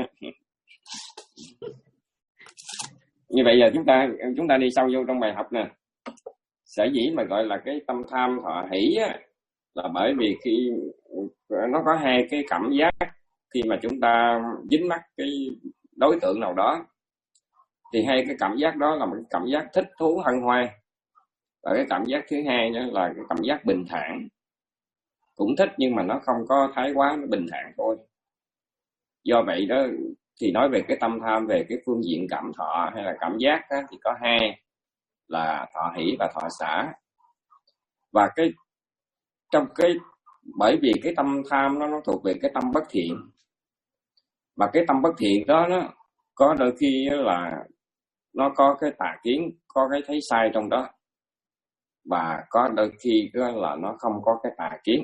[SPEAKER 2] Như vậy giờ chúng ta chúng ta đi sâu vô trong bài học nè. Sở dĩ mà gọi là cái tâm tham thọ hỷ á, là bởi vì khi nó có hai cái cảm giác khi mà chúng ta dính mắc cái đối tượng nào đó, thì hai cái cảm giác đó là một cái cảm giác thích thú hân hoan, và cái cảm giác thứ hai nữa là cái cảm giác bình thản, cũng thích nhưng mà nó không có thái quá, nó bình thản thôi. Do vậy đó thì nói về cái tâm tham về cái phương diện cảm thọ hay là cảm giác đó, thì có hai là thọ hỷ và thọ xả. Và cái trong cái bởi vì cái tâm tham nó nó thuộc về cái tâm bất thiện, và cái tâm bất thiện đó nó có đôi khi là nó có cái tà kiến, có cái thấy sai trong đó, và có đôi khi là nó không có cái tà kiến.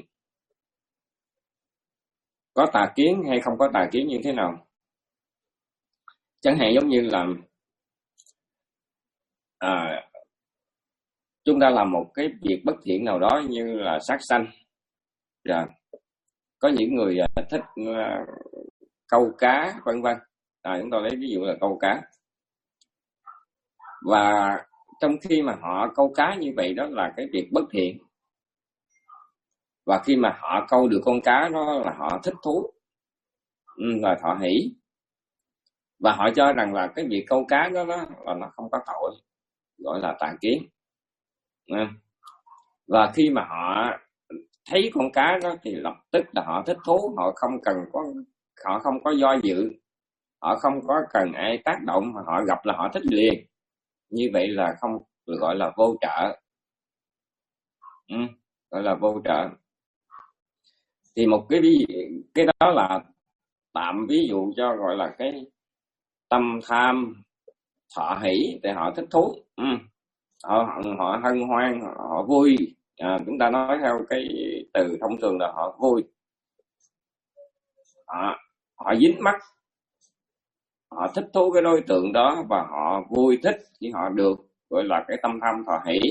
[SPEAKER 2] Có tà kiến hay không có tà kiến như thế nào? Chẳng hạn giống như là à, chúng ta làm một cái việc bất thiện nào đó như là sát sanh. Rồi có những người thích uh, câu cá vân vân. À, chúng tôi lấy ví dụ là câu cá. Và trong khi mà họ câu cá như vậy đó là cái việc bất thiện. Và khi mà họ câu được con cá đó là họ thích thú, ừ, là thọ hỷ. Và họ cho rằng là cái việc câu cá đó, đó là nó không có tội, gọi là tà kiến. Ừ. Và khi mà họ thấy con cá đó thì lập tức là họ thích thú, họ không cần có họ không có do dự, họ không có cần ai tác động, mà họ gặp là họ thích liền. Như vậy là không gọi là vô trợ, ừ, gọi là vô trợ. Thì một cái ví cái đó là tạm ví dụ cho gọi là cái tâm tham thọ hỷ để họ thích thú, ừ. họ họ hân hoan, họ vui. À, chúng ta nói theo cái từ thông thường là họ vui, họ, họ dính mắc, họ thích thú cái đối tượng đó và họ vui thích khi họ được, gọi là cái tâm tham thọ hỷ.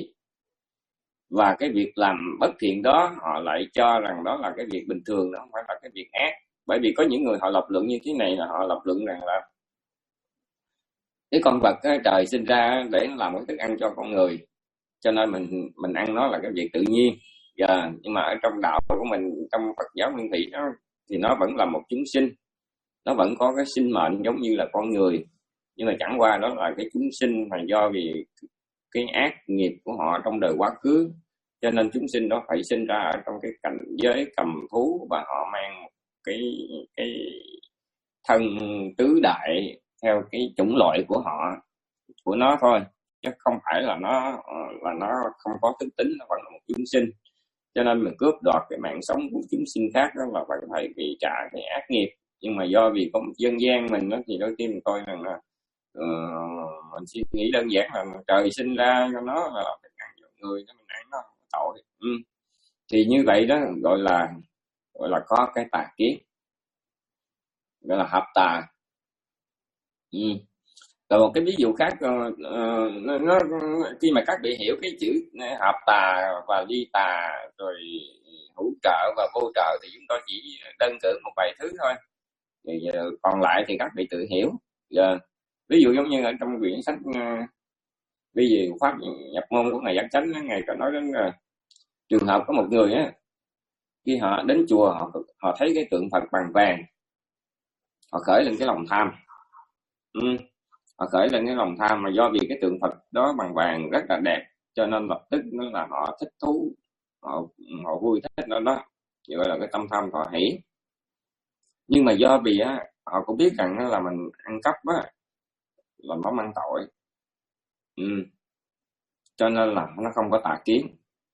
[SPEAKER 2] Và cái việc làm bất thiện đó họ lại cho rằng đó là cái việc bình thường, đó không phải là cái việc ác. Bởi vì có những người họ lập luận như thế này, là họ lập luận rằng là cái con vật cái trời sinh ra để làm cái thức ăn cho con người, cho nên mình mình ăn nó là cái việc tự nhiên. Yeah. Nhưng mà ở trong đạo của mình, trong Phật giáo Nguyên Thủy đó, thì nó vẫn là một chúng sinh, nó vẫn có cái sinh mệnh giống như là con người, nhưng mà chẳng qua đó là cái chúng sinh mà do vì cái ác nghiệp của họ trong đời quá khứ, cho nên chúng sinh đó phải sinh ra ở trong cái cảnh giới cầm thú, và họ mang cái cái thân tứ đại theo cái chủng loại của họ, của nó thôi, chứ không phải là nó là nó không có thức tính, nó vẫn là một chúng sinh. Cho nên mình cướp đoạt cái mạng sống của chúng sinh khác đó là phải phải bị trả cái ác nghiệp. Nhưng mà do vì có một dân gian mình đó, thì đôi khi mình coi rằng là uh, mình suy nghĩ đơn giản là trời sinh ra cho nó là phải ăn cho người, cho mình ăn nó tội. Ừ. Thì như vậy đó gọi là gọi là có cái tà kiến, gọi là hợp tà. Ừ. Rồi một cái ví dụ khác, uh, nó, nó khi mà các vị hiểu cái chữ hợp tà và ly tà rồi hữu trợ và vô trợ thì chúng tôi chỉ đơn cử một vài thứ thôi. Thì uh, còn lại thì các vị tự hiểu. Uh, ví dụ giống như ở trong quyển sách uh, ví dụ pháp nhập môn của ngài Giác Chánh, ngài có nói đến uh, trường hợp có một người á, khi họ đến chùa họ họ thấy cái tượng Phật bằng vàng, họ khởi lên cái lòng tham. Ừ. Họ khởi lên cái lòng tham, mà do vì cái tượng Phật đó bằng vàng rất là đẹp, cho nên lập tức nó là họ thích thú, họ họ vui thích nó đó, gọi là cái tâm tham thọ hỷ. Nhưng mà do vì á, họ cũng biết rằng là mình ăn cắp á là nó mang tội, ừ. cho nên là nó không có tà kiến,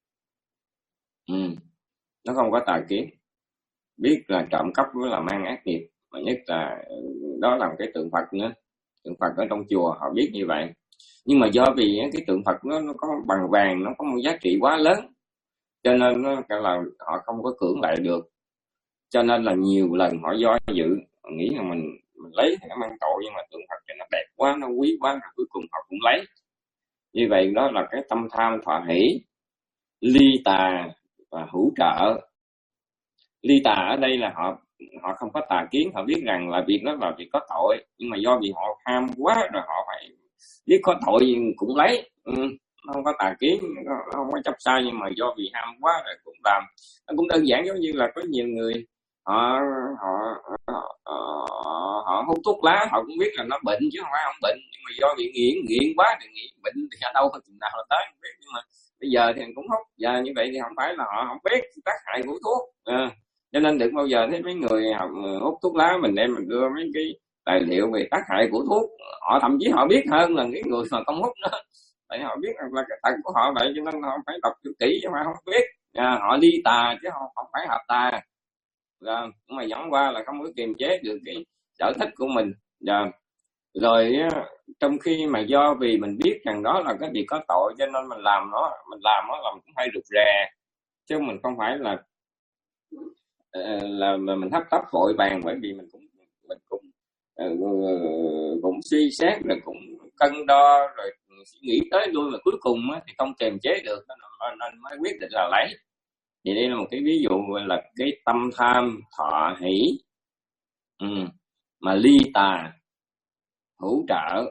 [SPEAKER 2] ừ. nó không có tà kiến, biết là trộm cắp mới là mang ác nghiệp, mà nhất là đó là một cái tượng Phật nữa. Tượng Phật ở trong chùa họ biết như vậy, nhưng mà do vì cái tượng Phật nó, nó có bằng vàng, nó có một giá trị quá lớn, cho nên nó là họ không có cưỡng lại được, cho nên là nhiều lần họ do dự, họ nghĩ là mình mình lấy thì nó mang tội, nhưng mà tượng Phật thì nó đẹp quá, nó quý quá, cuối cùng họ cũng lấy. Như vậy đó là cái tâm tham thọ hỷ, ly tà và hữu trợ. Ly tà ở đây là họ họ không có tà kiến, họ biết rằng là việc đó là việc có tội, nhưng mà do vì họ ham quá rồi họ phải biết có tội gì cũng lấy. Ừ, không có tà kiến, không có chấp sai, nhưng mà do vì ham quá rồi cũng làm. Nó cũng đơn giản giống như là có nhiều người họ họ họ, họ, họ hút thuốc lá, họ cũng biết là nó bệnh chứ không phải không bệnh, nhưng mà do bị nghiện nghiện quá thì nghiện bệnh thì ở đâu chừng nào là tới không biết. Nhưng mà bây giờ thì cũng hút, giờ như vậy thì không phải là họ không biết tác hại của thuốc. À, cho nên đừng bao giờ thấy mấy người hút thuốc lá mình đem mình đưa mấy cái tài liệu về tác hại của thuốc, họ thậm chí họ biết hơn là cái người mà không hút nữa, tại họ biết là cái tật của họ vậy, cho nên họ phải đọc chữ kỹ chứ mà không biết. À, họ ly tà chứ không, không phải hợp tà. Rồi, nhưng mà dẫn qua là không có kiềm chế được cái sở thích của mình. Rồi, rồi trong khi mà do vì mình biết rằng đó là cái việc có tội cho nên mình làm nó, mình làm nó là mình cũng hay rụt rè, chứ mình không phải là là mình hấp tấp vội vàng, bởi vì mình cũng mình cũng uh, cũng suy xét rồi cũng cân đo rồi suy nghĩ tới lui, mà cuối cùng thì không kiềm chế được nên mới quyết định là lấy. Thì đây là một cái ví dụ là cái tâm tham thọ hỷ, ừ, mà ly tà hữu trợ.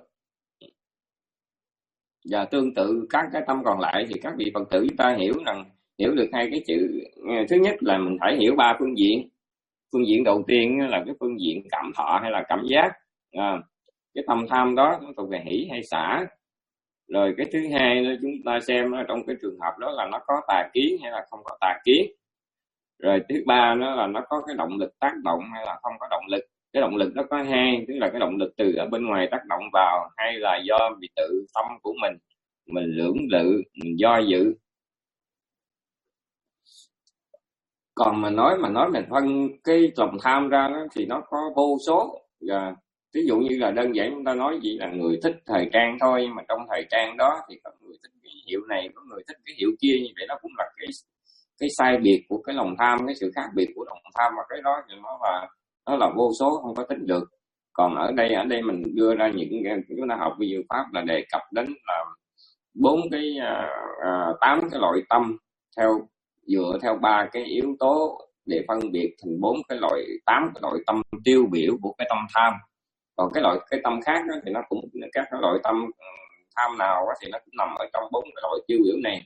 [SPEAKER 2] Và tương tự các cái tâm còn lại thì các vị Phật tử chúng ta hiểu rằng hiểu được hai cái chữ. Thứ nhất là mình phải hiểu ba phương diện. Phương diện đầu tiên là cái phương diện cảm thọ hay là cảm giác. À, cái tâm tham đó nó thuộc về hỷ hay xả. Rồi cái thứ hai là chúng ta xem trong cái trường hợp đó là nó có tà kiến hay là không có tà kiến. Rồi thứ ba nó là nó có cái động lực tác động hay là không có động lực. Cái động lực đó có hai, tức là cái động lực từ ở bên ngoài tác động vào, hay là do vì tự tâm của mình mình lưỡng lự, mình do dự. Còn mà nói mà nói mình phân cái lòng tham ra đó, thì nó có vô số. Và ví dụ như là đơn giản chúng ta nói chỉ là người thích thời trang thôi, nhưng mà trong thời trang đó thì có người thích cái hiệu này, có người thích cái hiệu kia, như vậy nó cũng là cái cái sai biệt của cái lòng tham, cái sự khác biệt của lòng tham, và cái đó thì nó là nó là vô số, không có tính được. Còn ở đây ở đây mình đưa ra những cái chúng ta học vi diệu pháp là đề cập đến là bốn cái tám uh, cái loại tâm, theo dựa theo ba cái yếu tố để phân biệt thành bốn cái loại tám cái loại tâm tiêu biểu của cái tâm tham. Còn cái loại cái tâm khác đó, thì nó cũng các cái loại tâm tham nào đó, thì nó cũng nằm ở trong bốn cái loại tiêu biểu này.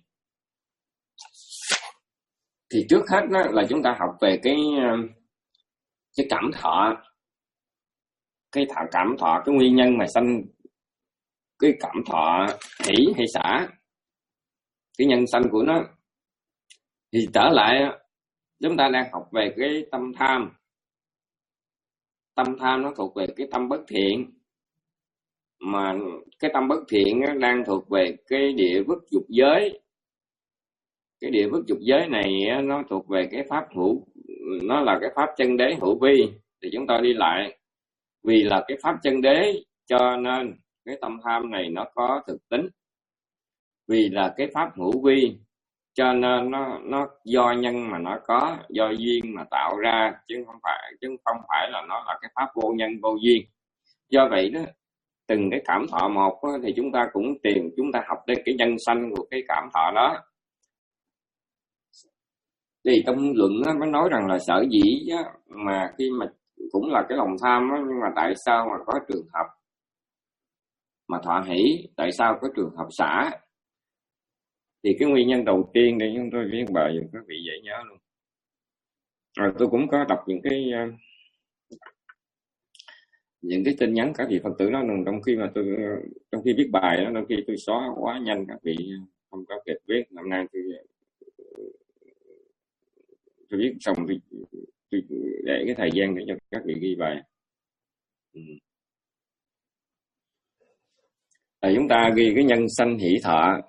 [SPEAKER 2] Thì trước hết đó, là chúng ta học về cái cái cảm thọ, cái thọ cảm thọ, cái nguyên nhân mà sanh cái cảm thọ hỷ hay xả, cái nhân sanh của nó. Thì trở lại chúng ta đang học về cái tâm tham. Tâm tham nó thuộc về cái tâm bất thiện, mà cái tâm bất thiện nó đang thuộc về cái địa vức dục giới. Cái địa vức dục giới này nó thuộc về cái pháp hữu, nó là cái pháp chân đế hữu vi. Thì chúng ta đi lại, vì là cái pháp chân đế cho nên cái tâm tham này nó có thực tính. Vì là cái pháp hữu vi cho nên nó nó do nhân mà nó có, do duyên mà tạo ra, chứ không phải chứ không phải là nó là cái pháp vô nhân vô duyên. Do vậy đó, từng cái cảm thọ một đó, thì chúng ta cũng tìm chúng ta học đến cái nhân sanh của cái cảm thọ đó. Thì trong luận đó, mới nói rằng là sở dĩ đó, mà khi mà cũng là cái lòng tham đó, nhưng mà tại sao mà có trường hợp mà thọ hỷ, tại sao có trường hợp xả? Thì cái nguyên nhân đầu tiên để chúng tôi viết bài cho các vị dễ nhớ luôn. Rồi tôi cũng có đọc những cái uh, những cái tin nhắn các vị Phật tử đó, trong khi mà tôi trong khi viết bài đó, đôi khi tôi xóa quá nhanh, các vị không có kịp viết. Năm nay tôi tôi viết xong tôi, tôi để cái thời gian để cho các vị ghi bài. Ừ. Là chúng ta ghi cái nhân sanh hỷ thọ.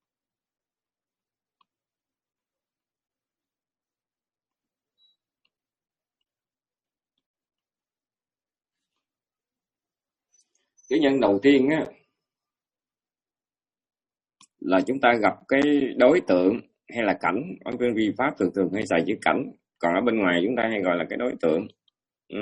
[SPEAKER 2] Cái nhân đầu tiên á, là chúng ta gặp cái đối tượng hay là cảnh. Ở bên vi pháp thường thường hay xài chữ cảnh, còn ở bên ngoài chúng ta hay gọi là cái đối tượng. Ừ.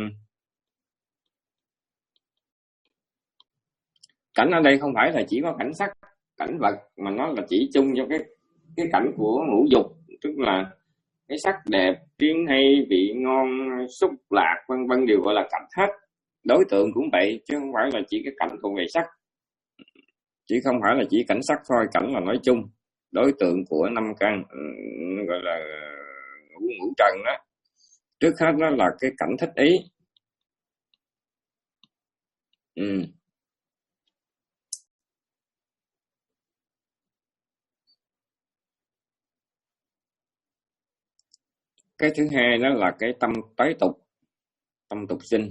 [SPEAKER 2] Cảnh ở đây không phải là chỉ có cảnh sắc, cảnh vật, mà nó là chỉ chung cho cái cái cảnh của ngũ dục, tức là cái sắc đẹp, tiếng hay, vị ngon, xúc lạc vân vân đều gọi là cảnh hết. Đối tượng cũng vậy, chứ không phải là chỉ cái cảnh thuộc về sắc, chỉ không phải là chỉ cảnh sắc thôi. Cảnh là nói chung, đối tượng của năm căn gọi là ngũ, ngũ trần đó. Trước hết đó là cái cảnh thích ý. ừ. Cái thứ hai đó là cái tâm tái tục, tâm tục sinh.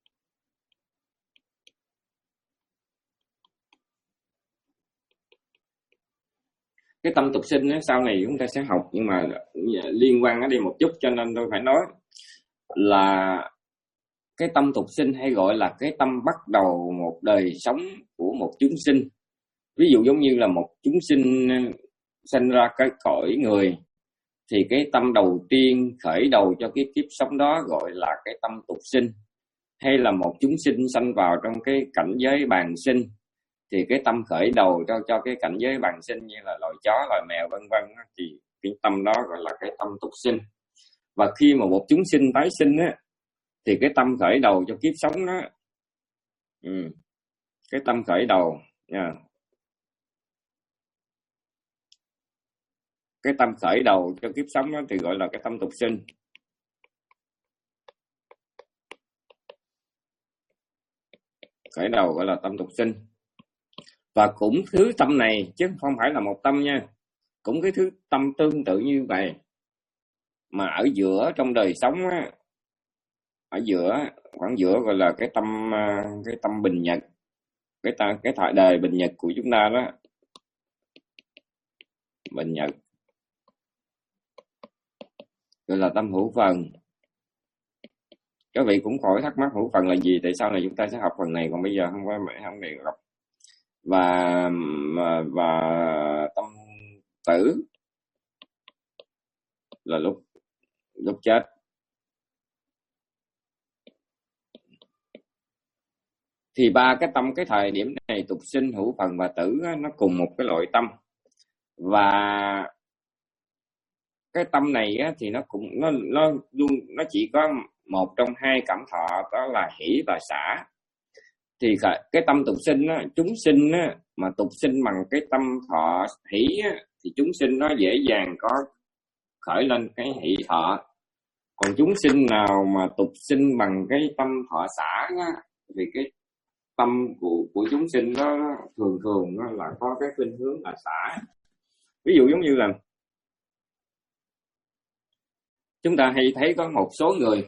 [SPEAKER 2] Cái tâm tục sinh đó, sau này chúng ta sẽ học, nhưng mà liên quan ở đây một chút cho nên tôi phải nói là cái tâm tục sinh hay gọi là cái tâm bắt đầu một đời sống của một chúng sinh. Ví dụ giống như là một chúng sinh sinh ra cái cõi người, thì cái tâm đầu tiên khởi đầu cho cái kiếp sống đó gọi là cái tâm tục sinh. Hay là một chúng sinh sanh vào trong cái cảnh giới bàng sinh, thì cái tâm khởi đầu cho cho cái cảnh giới bàng sinh như là loài chó, loài mèo vân vân, thì cái tâm đó gọi là cái tâm tục sinh. Và khi mà một chúng sinh tái sinh á, thì cái tâm khởi đầu cho kiếp sống đó, ừ, cái tâm khởi đầu nha, cái tâm khởi đầu cho kiếp sống đó thì gọi là cái tâm tục sinh. Khởi đầu gọi là tâm tục sinh. Và cũng thứ tâm này, chứ không phải là một tâm nha, cũng cái thứ tâm tương tự như vậy, mà ở giữa trong đời sống á, ở giữa, khoảng giữa gọi là cái tâm, cái tâm bình nhật, cái ta, cái thời đời bình nhật của chúng ta đó, bình nhật gọi là tâm hữu phần. Các vị cũng khỏi thắc mắc hữu phần là gì, tại sau này chúng ta sẽ học phần này, còn bây giờ không có không đề cập. Và và tâm tử là lúc lúc chết. Thì ba cái tâm cái thời điểm này, tục sinh, hữu phần và tử, nó cùng một cái loại tâm. Và cái tâm này á, thì nó cũng nó nó luôn nó chỉ có một trong hai cảm thọ, đó là hỷ và xả. Thì cái tâm tục sinh á, chúng sinh á, mà tục sinh bằng cái tâm thọ hỷ á, thì chúng sinh nó dễ dàng có khởi lên cái hỷ thọ. Còn chúng sinh nào mà tục sinh bằng cái tâm thọ xả á, thì cái tâm của của chúng sinh đó thường thường nó là có cái khuynh hướng là xả. Ví dụ giống như là chúng ta hay thấy có một số người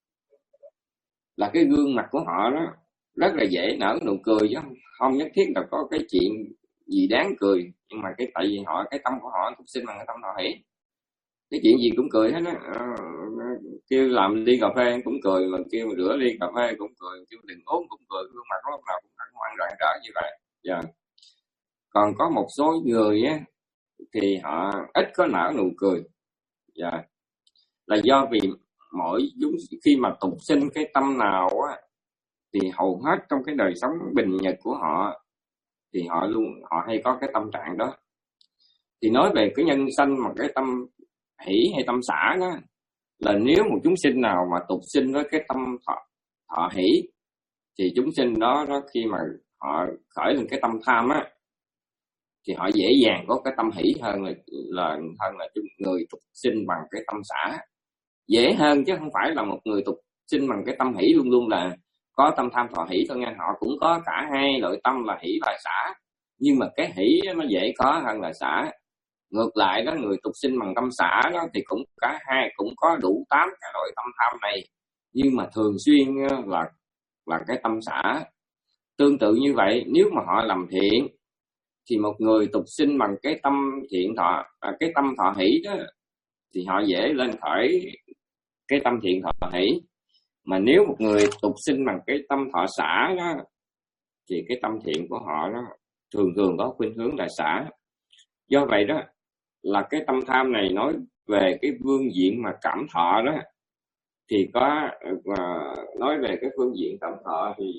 [SPEAKER 2] là cái gương mặt của họ đó rất là dễ nở nụ cười, chứ không nhất thiết là có cái chuyện gì đáng cười, nhưng mà cái tại vì họ cái tâm của họ tục sinh bằng cái tâm thọ hỷ, cái chuyện gì cũng cười hết á. À, kêu làm ly cà phê cũng cười, mà kêu rửa ly cà phê cũng cười, kêu đừng uống cũng cười, gương mặt lúc nào cũng ngoan rạng rỡ như vậy. Yeah. Còn có một số người á thì họ ít có nở nụ cười. Yeah. Là do vì mỗi khi mà tục sinh cái tâm nào á, thì hầu hết trong cái đời sống bình nhật của họ thì họ luôn họ hay có cái tâm trạng đó. Thì nói về cái nhân sanh mà cái tâm hỷ hay tâm xả đó, là nếu một chúng sinh nào mà tục sinh với cái tâm thọ, thọ hỷ, thì chúng sinh đó, đó khi mà họ khởi lên cái tâm tham á, thì họ dễ dàng có cái tâm hỷ hơn là, là hơn là người tục sinh bằng cái tâm xả. Dễ hơn, chứ không phải là một người tục sinh bằng cái tâm hỷ luôn luôn là có tâm tham thọ hỷ thôi nha. Họ cũng có cả hai loại tâm là hỷ và xả, nhưng mà cái hỷ nó dễ có hơn là xả. Ngược lại đó, người tục sinh bằng tâm xả đó thì cũng cả hai cũng có đủ tám cái loại tâm tham này, nhưng mà thường xuyên là là cái tâm xả. Tương tự như vậy, nếu mà họ làm thiện thì một người tục sinh bằng cái tâm thiện thọ, à, cái tâm thọ hỷ đó, thì họ dễ lên khởi cái tâm thiện thọ hỷ. Mà nếu một người tục sinh bằng cái tâm thọ xả đó, thì cái tâm thiện của họ đó thường thường có khuynh hướng là xả. Do vậy đó, là cái tâm tham này nói về cái phương diện mà cảm thọ đó, thì có uh, nói về cái phương diện cảm thọ thì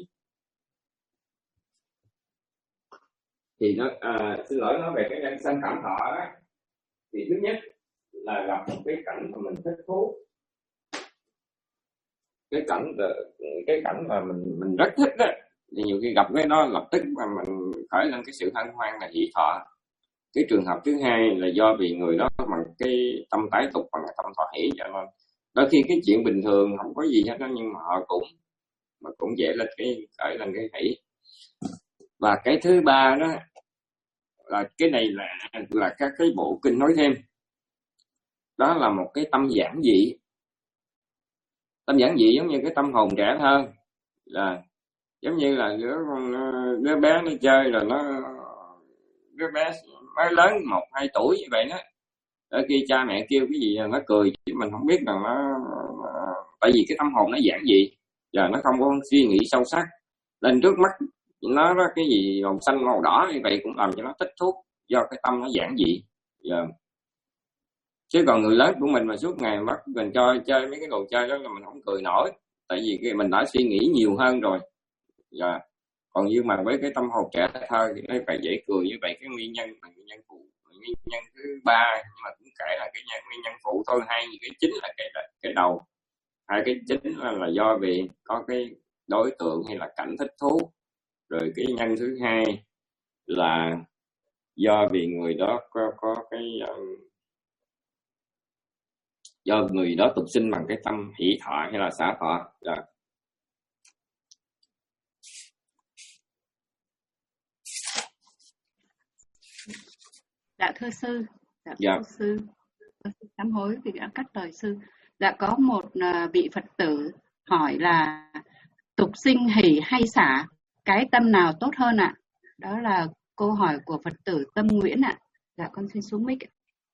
[SPEAKER 2] thì nó uh, xin lỗi, nói về cái nhân sanh cảm thọ đó, thì thứ nhất là gặp một cái cảnh mà mình thích thú, cái cảnh cái cảnh mà mình mình rất thích đó, thì nhiều khi gặp cái đó lập tức mà mình khởi lên cái sự hân hoan là hỷ thọ. Cái trường hợp thứ hai là do vì người đó bằng cái tâm tái tục, bằng cái tâm thọ hỷ, cho nên đôi khi cái chuyện bình thường không có gì hết đó, nhưng mà họ cũng mà cũng dễ lên cái khởi lên cái hỷ. Và cái thứ ba đó là cái này là là các cái bộ kinh nói thêm, đó là một cái tâm giản dị. Tâm giản dị giống như cái tâm hồn trẻ thơ, là giống như là đứa con đứa bé nó chơi rồi nó đứa bé mới lớn một hai tuổi như vậy đó, đôi khi cha mẹ kêu cái gì nó cười chứ mình không biết rằng nó, tại vì cái tâm hồn nó giản dị và nó không có suy nghĩ sâu sắc, lên trước mắt nó đó cái gì màu xanh màu đỏ như vậy cũng làm cho nó thích thú, do cái tâm nó giản dị. Giờ chứ còn người lớn của mình mà suốt ngày bắt mình cho chơi mấy cái đồ chơi đó là mình không cười nổi, tại vì cái mình đã suy nghĩ nhiều hơn rồi. Dạ. Còn như mà với cái tâm hồn trẻ thơ thì nó phải dễ cười. Như vậy cái nguyên nhân là nguyên nhân phụ, nguyên nhân thứ ba, nhưng mà cũng kể là cái nhân, nguyên nhân phụ thôi. Hai cái chính là cái cái đầu, hai cái chính là, là do vì có cái đối tượng hay là cảnh thích thú, rồi cái nhân thứ hai là do vì người đó có có cái um, do người đó tục sinh bằng cái tâm hỷ thọ hay là xả thọ. Dạ.
[SPEAKER 7] Dạ thưa sư, dạ,
[SPEAKER 2] Dạ.
[SPEAKER 7] thưa sư, sám hối vì đã cắt lời sư. Dạ có một uh, vị Phật tử hỏi là tục sinh hỷ hay xả, cái tâm nào tốt hơn ạ? Đó là câu hỏi của Phật tử Tâm Nguyễn ạ. Dạ con xin xuống mic.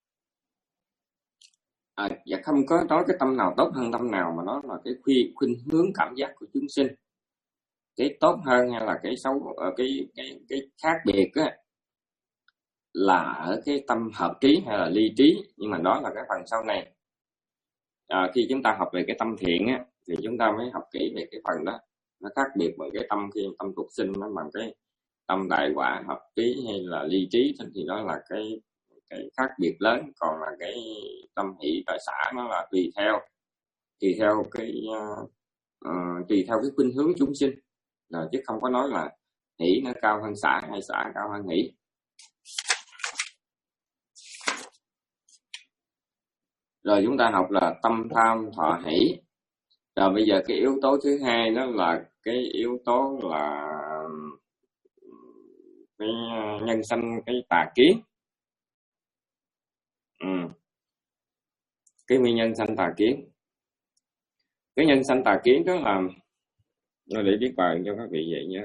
[SPEAKER 2] À, dạ không có nói cái tâm nào tốt hơn tâm nào, mà nó là cái khuyên khuynh hướng cảm giác của chúng sinh. Cái tốt hơn hay là cái xấu, ở cái cái cái khác biệt á, là ở cái tâm hợp trí hay là ly trí, nhưng mà đó là cái phần sau này. À, khi chúng ta học về cái tâm thiện á, thì chúng ta mới học kỹ về cái phần đó. Nó khác biệt bằng cái tâm khi tâm tục sinh nó bằng cái tâm đại quả hợp trí hay là ly trí, thì đó là cái cái khác biệt lớn. Còn là cái tâm hỷ và xả nó là tùy theo tùy theo cái uh, uh, tùy theo cái khuynh hướng chúng sinh, rồi chứ không có nói là hỷ nó cao hơn xả hay xả cao hơn hỷ. Rồi chúng ta học là tâm tham thọ hỷ. Rồi bây giờ cái yếu tố thứ hai đó là cái yếu tố là cái nhân sanh cái tà kiến. Ừ. Cái nguyên nhân sanh tà kiến, cái nhân sanh tà kiến đó là, nó để viết bài cho các vị vậy nhé.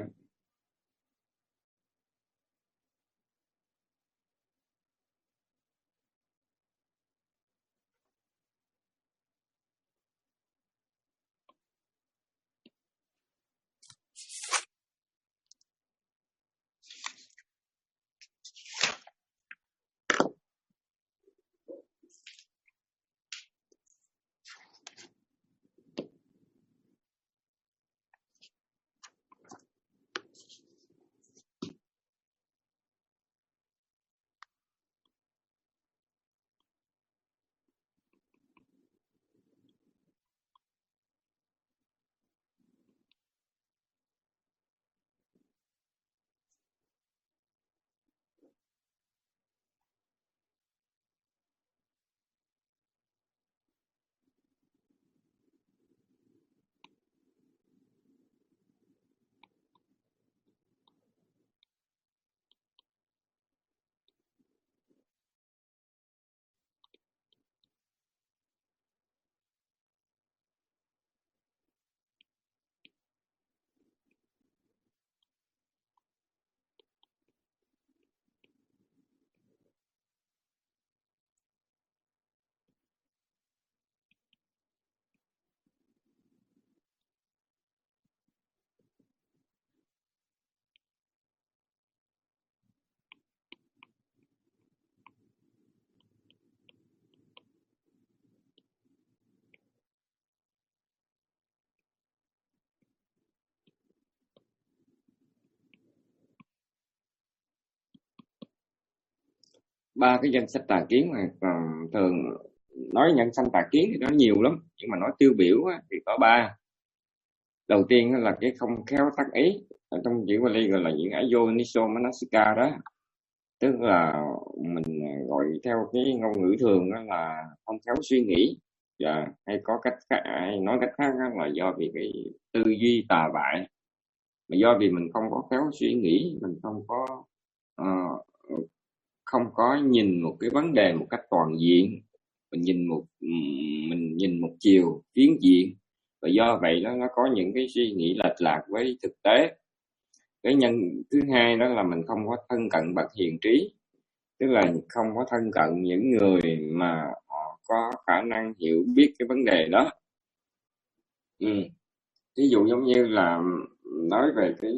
[SPEAKER 2] Ba cái danh sách tà kiến mà thường nói nhân sanh tà kiến thì nó nhiều lắm, nhưng mà nói tiêu biểu á, thì có ba. Đầu tiên là cái không khéo tác ý, ở trong chữ Bali gọi là những ayoniso manasika đó, tức là mình gọi theo cái ngôn ngữ thường đó là không khéo suy nghĩ, và hay có cách khác, hay nói cách khác là do vì cái tư duy tà bại, mà do vì mình không có khéo suy nghĩ, mình không có uh, không có nhìn một cái vấn đề một cách toàn diện, mình nhìn một mình nhìn một chiều phiến diện, và do vậy đó nó có những cái suy nghĩ lệch lạc với thực tế. Cái nhân thứ hai đó là mình không có thân cận bậc hiền trí, tức là không có thân cận những người mà họ có khả năng hiểu biết cái vấn đề đó. Ừ. Ví dụ giống như là nói về cái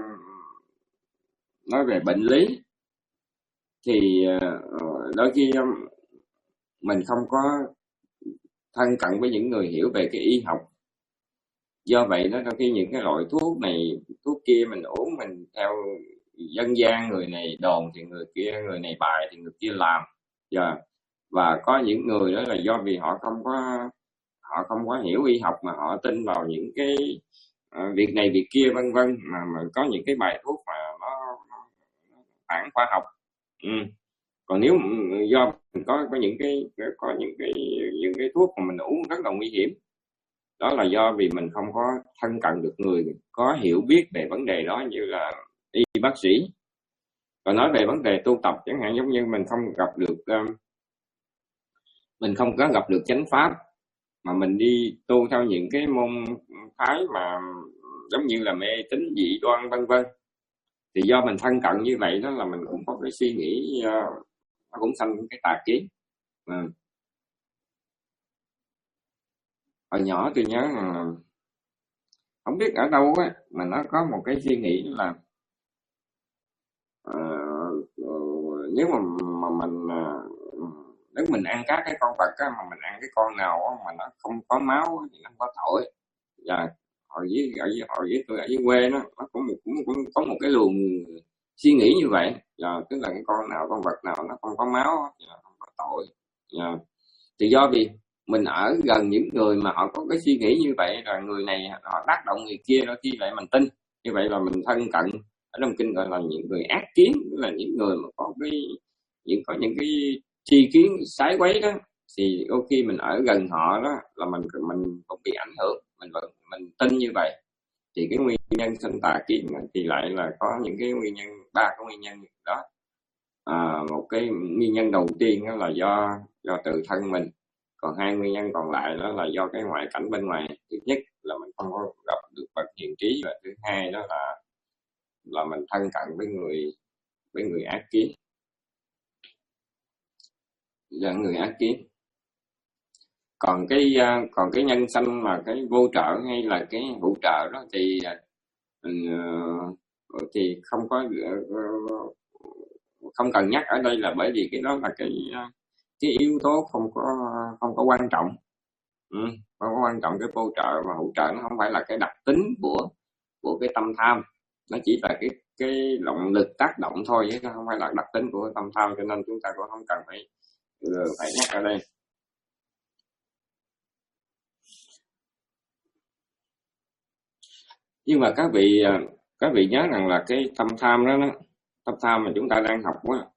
[SPEAKER 2] nói về bệnh lý thì đôi khi mình không có thân cận với những người hiểu về cái y học, do vậy đó đôi khi những cái loại thuốc này thuốc kia mình uống mình theo dân gian, người này đồn thì người kia, người này bài thì người kia làm. Yeah. Và có những người đó là do vì họ không có họ không có hiểu y học mà họ tin vào những cái uh, việc này việc kia vân vân, mà mà có những cái bài thuốc mà nó phản khoa học. Ừ. Còn nếu do mình có có những cái có những cái những cái thuốc mà mình uống rất là nguy hiểm, đó là do vì mình không có thân cận được người có hiểu biết về vấn đề đó, như là y bác sĩ. Còn nói về vấn đề tu tập, chẳng hạn giống như mình không gặp được mình không có gặp được chánh pháp, mà mình đi tu theo những cái môn phái mà giống như là mê tín dị đoan vân vân, thì do mình thân cận như vậy đó là mình cũng có cái suy nghĩ, nó cũng sanh cái tà kiến. À. Hồi nhỏ tôi nhớ là không biết ở đâu á mà nó có một cái suy nghĩ là uh, uh, nếu mà mà mình uh, nếu mình ăn các cái con vật á, mà mình ăn cái con nào á, mà nó không có máu thì nó không có tội. Và hồi dưới ở dưới hồi dưới tôi ở dưới quê nó nó cũng, cũng cũng có một cái luồng suy nghĩ như vậy, là tức là cái con nào con vật nào nó không có máu thì nó không có tội. Và thì do vì mình ở gần những người mà họ có cái suy nghĩ như vậy, là người này họ tác động người kia, đôi khi lại mình tin như vậy là mình thân cận. Ở trong kinh gọi là những người ác kiến, tức là những người mà có cái những có những cái tri kiến sái quấy đó, thì đôi khi mình ở gần họ đó là mình mình cũng bị ảnh hưởng, mình mình tin như vậy. Thì cái nguyên nhân sanh tà kiến thì lại là có những cái nguyên nhân, ba cái nguyên nhân đó. À, một cái nguyên nhân đầu tiên đó là do do tự thân mình, còn hai nguyên nhân còn lại đó là do cái ngoại cảnh bên ngoài. Thứ nhất là mình không có gặp được bậc hiền trí, và thứ hai đó là là mình thân cận với người với người ác kiến, là người ác kiến. Còn cái còn cái nhân sanh mà cái vô trợ hay là cái hữu trợ đó thì thì không có không cần nhắc ở đây, là bởi vì cái đó là cái cái yếu tố không có không có quan trọng. Ừ, không có quan trọng. Cái vô trợ và hữu trợ nó không phải là cái đặc tính của của cái tâm tham, nó chỉ là cái cái động lực tác động thôi, chứ không phải là đặc tính của tâm tham, cho nên chúng ta cũng không cần phải phải nhắc ở đây. Nhưng mà các vị các vị nhớ rằng là cái tâm tham đó, đó tâm tham mà chúng ta đang học á,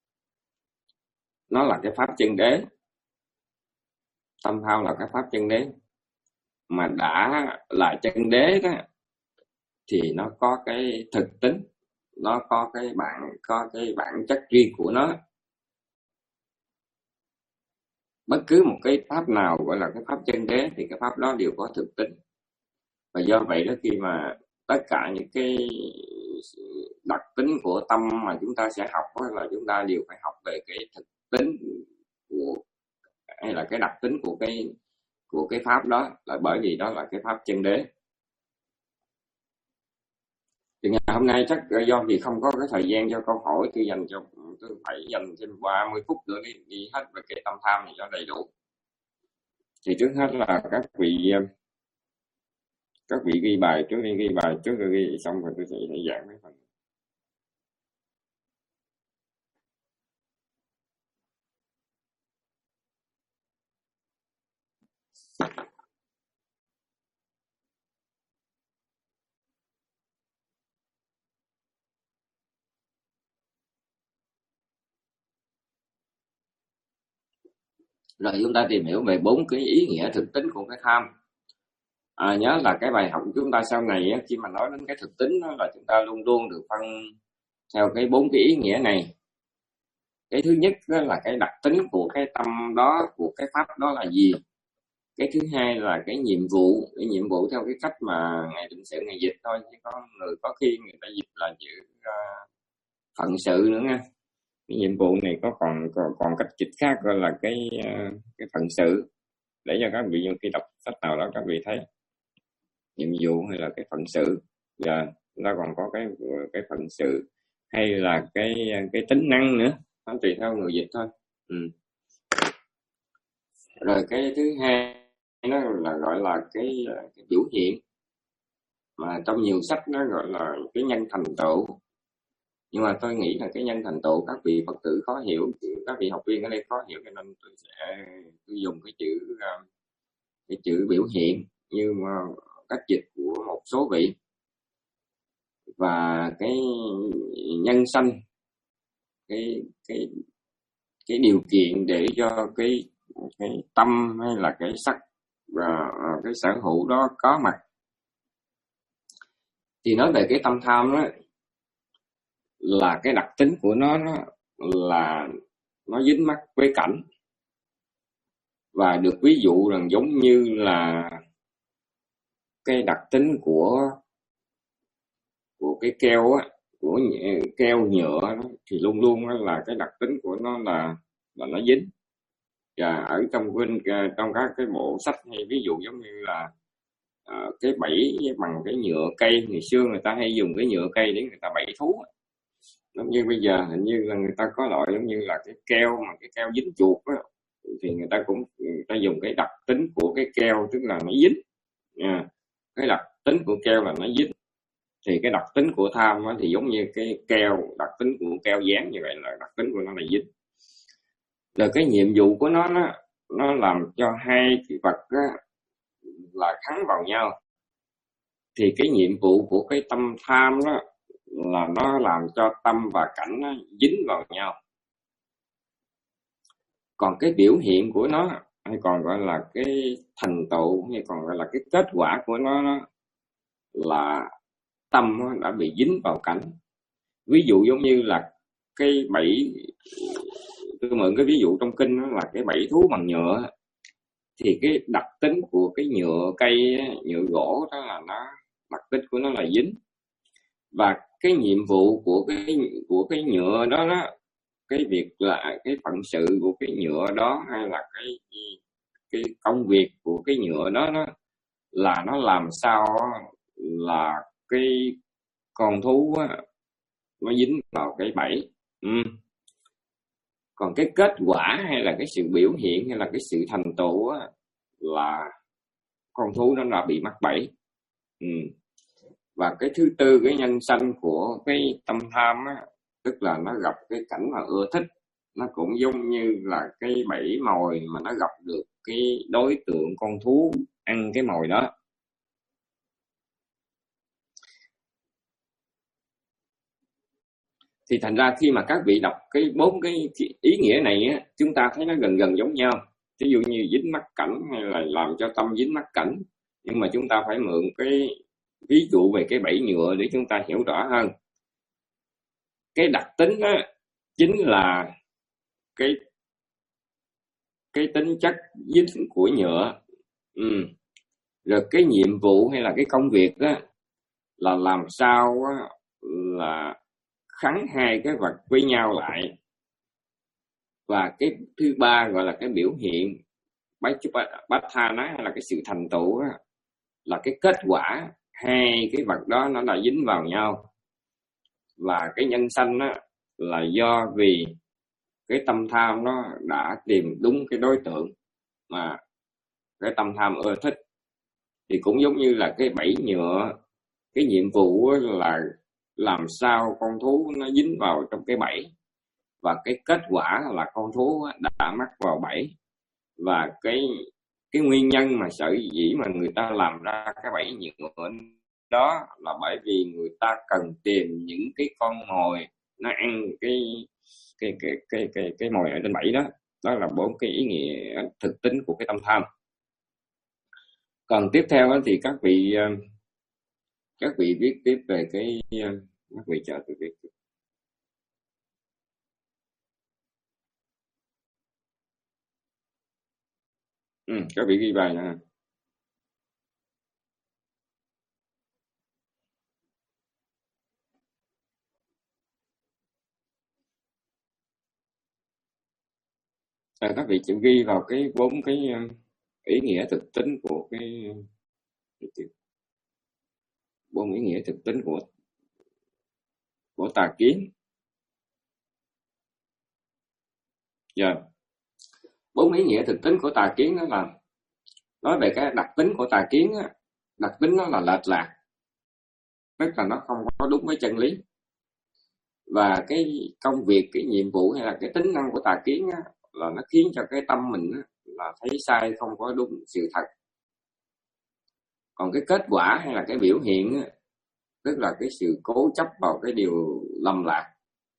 [SPEAKER 2] nó là cái pháp chân đế. Tâm tham là cái pháp chân đế, mà đã là chân đế đó thì nó có cái thực tính, nó có cái bản có cái bản chất riêng của nó. Bất cứ một cái pháp nào gọi là cái pháp chân đế thì cái pháp đó đều có thực tính. Và do vậy đó, khi mà tất cả những cái đặc tính của tâm mà chúng ta sẽ học đó, là chúng ta đều phải học về cái thực tính của, hay là cái đặc tính của cái của cái pháp đó, là bởi vì đó là cái pháp chân đế. Thì ngày hôm nay chắc do vì không có cái thời gian cho câu hỏi, tôi dành cho tôi phải dành thêm ba mươi phút nữa đi, đi hết về cái tâm tham này cho đầy đủ. Thì trước hết là các vị các vị ghi bài trước đi, ghi bài trước rồi ghi xong rồi tôi sẽ giảng mấy phần. Rồi chúng ta tìm hiểu về bốn cái ý nghĩa thực tính của cái tham. À, nhớ là cái bài học của chúng ta sau này á, khi mà nói đến cái thực tính đó, là chúng ta luôn luôn được phân theo cái bốn cái ý nghĩa này. Cái thứ nhất đó là cái đặc tính của cái tâm đó, của cái pháp đó là gì. Cái thứ hai là cái nhiệm vụ, cái nhiệm vụ theo cái cách mà ngài định sự ngài dịch thôi, chứ có người có khi người ta dịch là chữ uh, phận sự nữa nha. Cái nhiệm vụ này có còn còn, còn cách dịch khác gọi là cái uh, cái phận sự, để cho các vị khi đọc sách nào đó các vị thấy nhiệm vụ hay là cái phận sự. Giờ chúng ta còn có cái cái phận sự hay là cái cái tính năng nữa, nó tùy theo người dịch thôi. Ừ. Rồi cái thứ hai nó là gọi là cái, cái biểu hiện, mà trong nhiều sách nó gọi là cái nhân thành tựu. Nhưng mà tôi nghĩ là cái nhân thành tựu các vị Phật tử khó hiểu, các vị học viên ở đây khó hiểu, cho nên tôi sẽ tôi dùng cái chữ cái chữ biểu hiện như mà cách dịch của một số vị. Và cái nhân sanh, cái cái cái điều kiện để cho cái cái tâm hay là cái sắc và cái sở hữu đó có mặt. Thì nói về cái tâm tham đó, là cái đặc tính của nó, nó là nó dính mắc với cảnh, và được ví dụ rằng giống như là cái đặc tính của của cái keo á, của keo nhựa đó, thì luôn luôn là cái đặc tính của nó là là nó dính. Và ở trong trong các cái bộ sách hay ví dụ giống như là uh, cái bẫy bằng cái nhựa cây, ngày xưa người ta hay dùng cái nhựa cây để người ta bẫy thú. Giống như bây giờ hình như là người ta có loại giống như là cái keo mà cái keo dính chuột đó, thì người ta cũng người ta dùng cái đặc tính của cái keo, tức là nó dính. À, cái đặc tính của keo là nó dính. Thì cái đặc tính của tham đó, thì giống như cái keo, đặc tính của keo dán như vậy là đặc tính của nó là dính. Rồi cái nhiệm vụ của nó nó, nó làm cho hai cái vật đó là khắng vào nhau. Thì cái nhiệm vụ của cái tâm tham đó là nó làm cho tâm và cảnh nó dính vào nhau. Còn cái biểu hiện của nó, hay còn gọi là cái thành tựu, hay còn gọi là cái kết quả của nó, nó là tâm nó đã bị dính vào cảnh. Ví dụ giống như là cái bẫy, tôi mượn cái ví dụ trong kinh đó là cái bẫy thú bằng nhựa. Thì cái đặc tính của cái nhựa cây, nhựa gỗ đó là nó, đặc tính của nó là dính. Và cái nhiệm vụ của cái của cái nhựa đó đó, cái việc là cái phận sự của cái nhựa đó, hay là cái cái công việc của cái nhựa đó, đó là nó làm sao là cái con thú á, nó dính vào cái bẫy. Ừ. Còn cái kết quả hay là cái sự biểu hiện hay là cái sự thành tựu á, là con thú nó đã bị mắc bẫy. Ừ. Và cái thứ tư, cái nhân sanh của cái tâm tham á, tức là nó gặp cái cảnh mà ưa thích, nó cũng giống như là cái bẫy mồi mà nó gặp được cái đối tượng con thú ăn cái mồi đó. Thì thành ra khi mà các vị đọc cái bốn cái ý nghĩa này á, chúng ta thấy nó gần gần giống nhau. Ví dụ như dính mắc cảnh hay là làm cho tâm dính mắc cảnh, nhưng mà chúng ta phải mượn cái ví dụ về cái bẫy nhựa để chúng ta hiểu rõ hơn. Cái đặc tính đó chính là cái cái tính chất dính của nhựa. Ừ. Rồi cái nhiệm vụ hay là cái công việc đó là làm sao đó là khắng hai cái vật với nhau lại. Và cái thứ ba gọi là cái biểu hiện bát tha ná, hay là cái sự thành tựu đó, là cái kết quả hai cái vật đó nó đã dính vào nhau. Và cái nhân sanh đó là do vì cái tâm tham nó đã tìm đúng cái đối tượng mà cái tâm tham ưa thích. Thì cũng giống như là cái bẫy nhựa, cái nhiệm vụ là làm sao con thú nó dính vào trong cái bẫy, và cái kết quả là con thú đã mắc vào bẫy. Và cái cái nguyên nhân mà sở dĩ mà người ta làm ra cái bẫy nhựa đó là bởi vì người ta cần tìm những cái con mồi nó ăn cái cái cái cái cái cái mồi ở trên bẫy đó. Đó là bốn cái ý nghĩa thực tính của cái tâm tham. Còn tiếp theo đó thì các vị các vị viết tiếp về cái các vị chờ tôi viết. Ừ, các vị ghi bài nè. À, các vị chịu ghi vào cái bốn cái ý nghĩa thực tính của cái bốn ý nghĩa thực tính của của tà kiến. Giờ yeah. Bốn ý nghĩa thực tính của tà kiến đó là nói về cái đặc tính của tà kiến á, đặc tính nó là lệch lạc, tức là nó không có đúng với chân lý. Và cái công việc, cái nhiệm vụ hay là cái tính năng của tà kiến á, là nó khiến cho cái tâm mình á, là thấy sai, không có đúng sự thật. Còn cái kết quả hay là cái biểu hiện á, tức là cái sự cố chấp vào cái điều lầm lạc.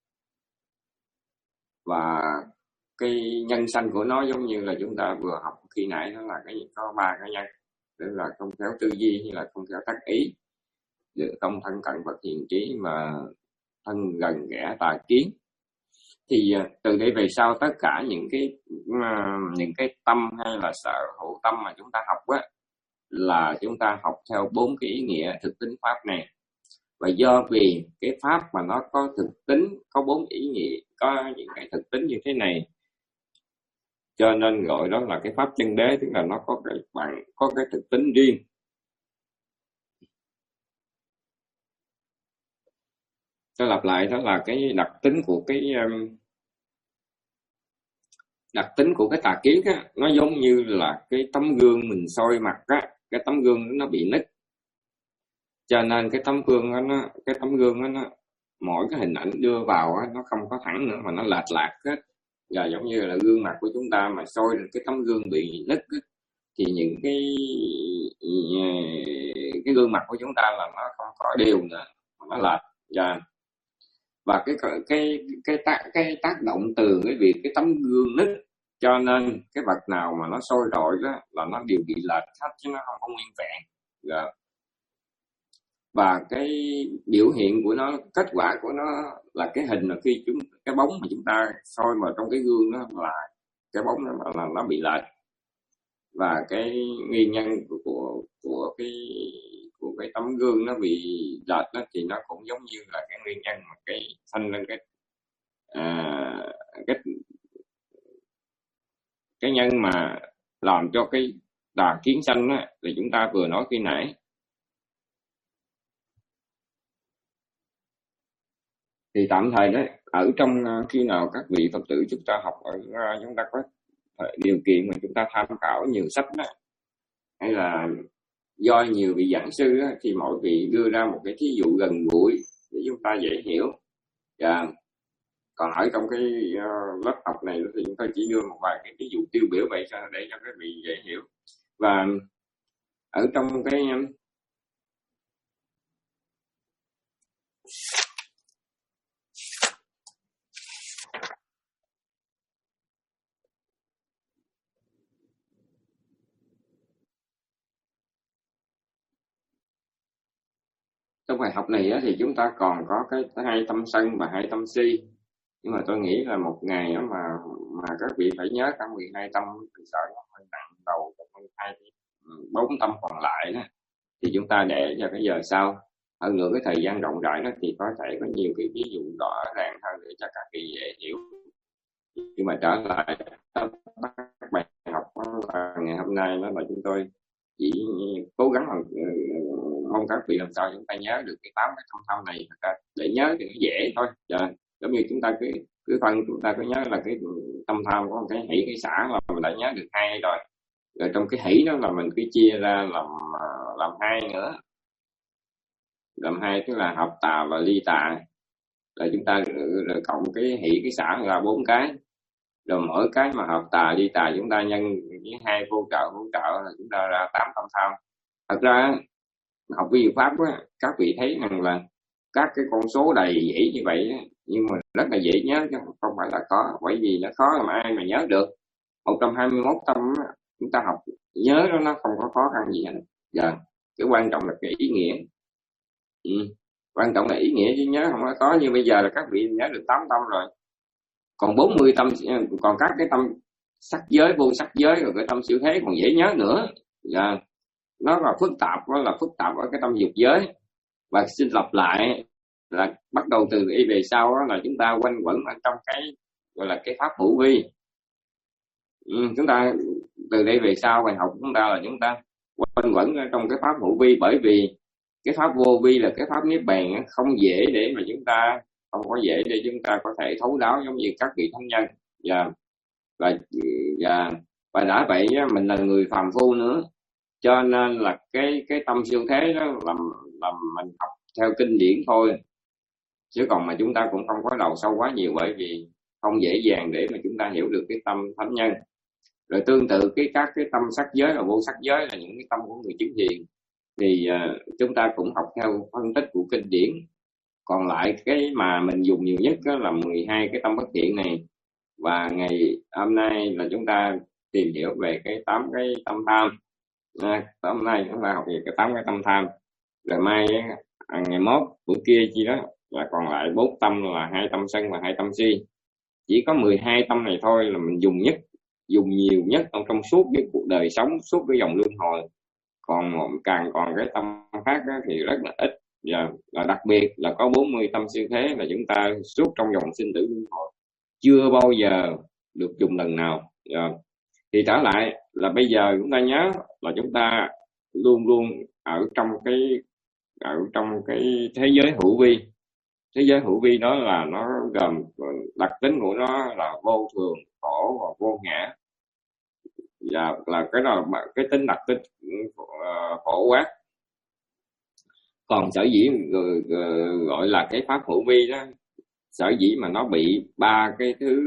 [SPEAKER 2] Và cái nhân sanh của nó giống như là chúng ta vừa học khi nãy, đó là cái có ba cái nhân, tức là không khéo tư duy hay là không khéo tác ý, được tâm thân cận vật hiền trí mà thân gần ghẻ tà kiến. Thì từ đây về sau tất cả những cái những cái tâm hay là sở hữu tâm mà chúng ta học á, là chúng ta học theo bốn cái ý nghĩa thực tính pháp này. Và do vì cái pháp mà nó có thực tính, có bốn ý nghĩa, có những cái thực tính như thế này, cho nên gọi đó là cái pháp chân đế, tức là nó có cái bằng, có cái thực tính riêng. Tôi lặp lại, đó là cái đặc tính của cái đặc tính của cái tà kiến á, nó giống như là cái tấm gương mình soi mặt á, cái tấm gương nó bị nứt, cho nên cái tấm gương đó, nó cái tấm gương đó, nó mỗi cái hình ảnh đưa vào á, nó không có thẳng nữa mà nó lệch lạc hết. Và giống như là gương mặt của chúng ta mà soi lên cái tấm gương bị nứt á, thì những cái cái gương mặt của chúng ta là nó không có đều nữa, nó lệch. Và và cái cái cái tác cái tác động từ cái việc cái tấm gương nứt, cho nên cái vật nào mà nó soi rọi đó là nó đều bị lệch hết chứ nó không có nguyên vẹn. Dạ. Và cái biểu hiện của nó, kết quả của nó là cái hình, là khi chúng cái bóng mà chúng ta soi vào trong cái gương đó là cái bóng đó là, là nó bị lệch. Và cái nguyên nhân của của, của cái của cái tấm gương nó bị lệch đó, thì nó cũng giống như là cái nguyên nhân mà cái sanh lên cái à, cái cái nhân mà làm cho cái tà kiến sanh á, thì chúng ta vừa nói khi nãy. Thì tạm thời đấy, ở trong khi nào các vị Phật tử chúng ta học ở chúng ta có điều kiện mà chúng ta tham khảo nhiều sách đó, hay là do nhiều vị giảng sư đó, thì mỗi vị đưa ra một cái thí dụ gần gũi để chúng ta dễ hiểu. Và còn ở trong cái uh, lớp học này thì chúng ta chỉ đưa một vài cái thí dụ tiêu biểu vậy để cho các vị dễ hiểu. Và ở trong cái trong bài học này á, thì chúng ta còn có cái hai tâm sân và hai tâm si. Nhưng mà tôi nghĩ là một ngày đó mà mà các vị phải nhớ cả mười hai tâm, thì sợ nó hơi nặng đầu, còn hai bốn tâm còn lại đó thì chúng ta để cho cái giờ sau. Hơn nữa cái thời gian rộng rãi đó thì có thể có nhiều cái ví dụ rõ ràng hơn để cho các vị dễ hiểu. Nhưng mà trở lại các bài học ngày hôm nay đó là chúng tôi chỉ cố gắng làm, mong các vị làm sao chúng ta nhớ được cái tám cái thông thao này để nhớ thì nó dễ thôi. Dạ. Giống như chúng ta cứ cứ phân chúng ta cứ nhớ là cái tâm tham có một cái hỷ cái xả là mình đã nhớ được hai rồi. Rồi trong cái hỷ đó là mình cứ chia ra làm làm hai nữa, làm hai tức là hợp tà và ly tà, là chúng ta rồi cộng cái hỷ cái xả ra bốn cái. Rồi mỗi cái mà hợp tà ly tà chúng ta nhân với hai vô trợ vô trợ là chúng ta ra tám tâm tham. Thật ra học vi diệu pháp á, các vị thấy rằng là các cái con số đầy dễ như vậy nhưng mà rất là dễ nhớ chứ không phải là khó, bởi vì nó khó làm ai mà nhớ được. một trăm hai mươi mốt tâm chúng ta học nhớ đó nó không có khó khăn gì hết. Dạ, cái quan trọng là cái ý nghĩa. Ừ. Quan trọng là ý nghĩa chứ nhớ không có khó. Như bây giờ là các vị nhớ được tám tâm rồi, còn bốn mươi tâm, còn các cái tâm sắc giới, vô sắc giới, rồi cái tâm siêu thế còn dễ nhớ nữa. Dạ, nó là phức tạp, nó là phức tạp ở cái tâm dục giới. Và xin lặp lại là bắt đầu từ đây về sau đó là chúng ta quanh quẩn ở trong cái gọi là cái pháp hữu vi. Ừ, chúng ta từ đây về sau bài học của chúng ta là chúng ta quanh quẩn ở trong cái pháp hữu vi, bởi vì cái pháp vô vi là cái pháp niết bàn không dễ để mà chúng ta không có dễ để chúng ta có thể thấu đáo giống như các vị thánh nhân. Và và và, và đã vậy mình là người phàm phu nữa, cho nên là cái cái tâm siêu thế đó làm làm mình học theo kinh điển thôi, chứ còn mà chúng ta cũng không có đầu sâu quá nhiều, bởi vì không dễ dàng để mà chúng ta hiểu được cái tâm thánh nhân. Rồi tương tự cái các cái tâm sắc giới và vô sắc giới là những cái tâm của người chứng thiền, thì uh, chúng ta cũng học theo phân tích của kinh điển. Còn lại cái mà mình dùng nhiều nhất đó là mười hai cái tâm bất thiện này, và ngày hôm nay là chúng ta tìm hiểu về cái tám cái tâm tham. À, hôm nay chúng ta học về cái tám cái tâm tham, rồi mai à, ngày mốt buổi kia chi đó là còn lại bốn tâm là hai tâm sân và hai tâm si. Chỉ có mười hai tâm này thôi là mình dùng nhất, dùng nhiều nhất trong trong suốt cái cuộc đời sống, suốt cái dòng luân hồi. Còn càng còn cái tâm khác đó thì rất là ít. Và là đặc biệt là có bốn mươi tâm siêu thế là chúng ta suốt trong dòng sinh tử luân hồi chưa bao giờ được dùng lần nào. Và thì trở lại là bây giờ chúng ta nhớ là chúng ta luôn luôn ở trong cái ở trong cái thế giới hữu vi. Thế giới hữu vi đó là nó gồm đặc tính của nó là vô thường, khổ và vô ngã. Và là cái đó là cái tính đặc tính uh, khổ quá. Còn sở dĩ gọi là cái pháp hữu vi đó, sở dĩ mà nó bị ba cái thứ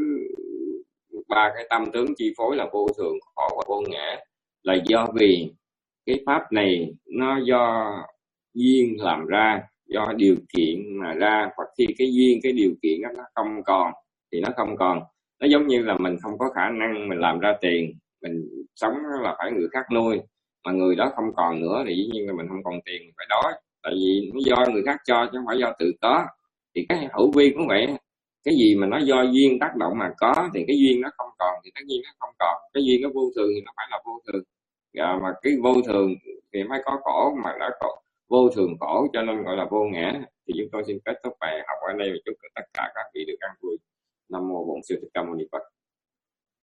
[SPEAKER 2] ba cái tâm tướng chi phối là vô thường, khổ và vô ngã, là do vì cái pháp này nó do duyên làm ra, do điều kiện mà ra. Hoặc khi cái duyên, cái điều kiện đó nó không còn thì nó không còn. Nó giống như là mình không có khả năng mình làm ra tiền, mình sống là phải người khác nuôi, mà người đó không còn nữa thì dĩ nhiên là mình không còn tiền, phải đói. Tại vì nó do người khác cho chứ không phải do tự có. Thì cái hữu vi cũng vậy, cái gì mà nó do duyên tác động mà có thì cái duyên nó không còn thì tất nhiên nó không còn. Cái duyên nó vô thường thì nó phải là vô thường. Dạ, mà cái vô thường thì mới có khổ, mà đã có vô thường khổ cho nên gọi là vô ngã. Thì chúng tôi xin kết thúc bài học ở đây và chúc tất cả các vị được an vui. Nam mô Bổn Sư Thích Ca Mâu Ni Phật.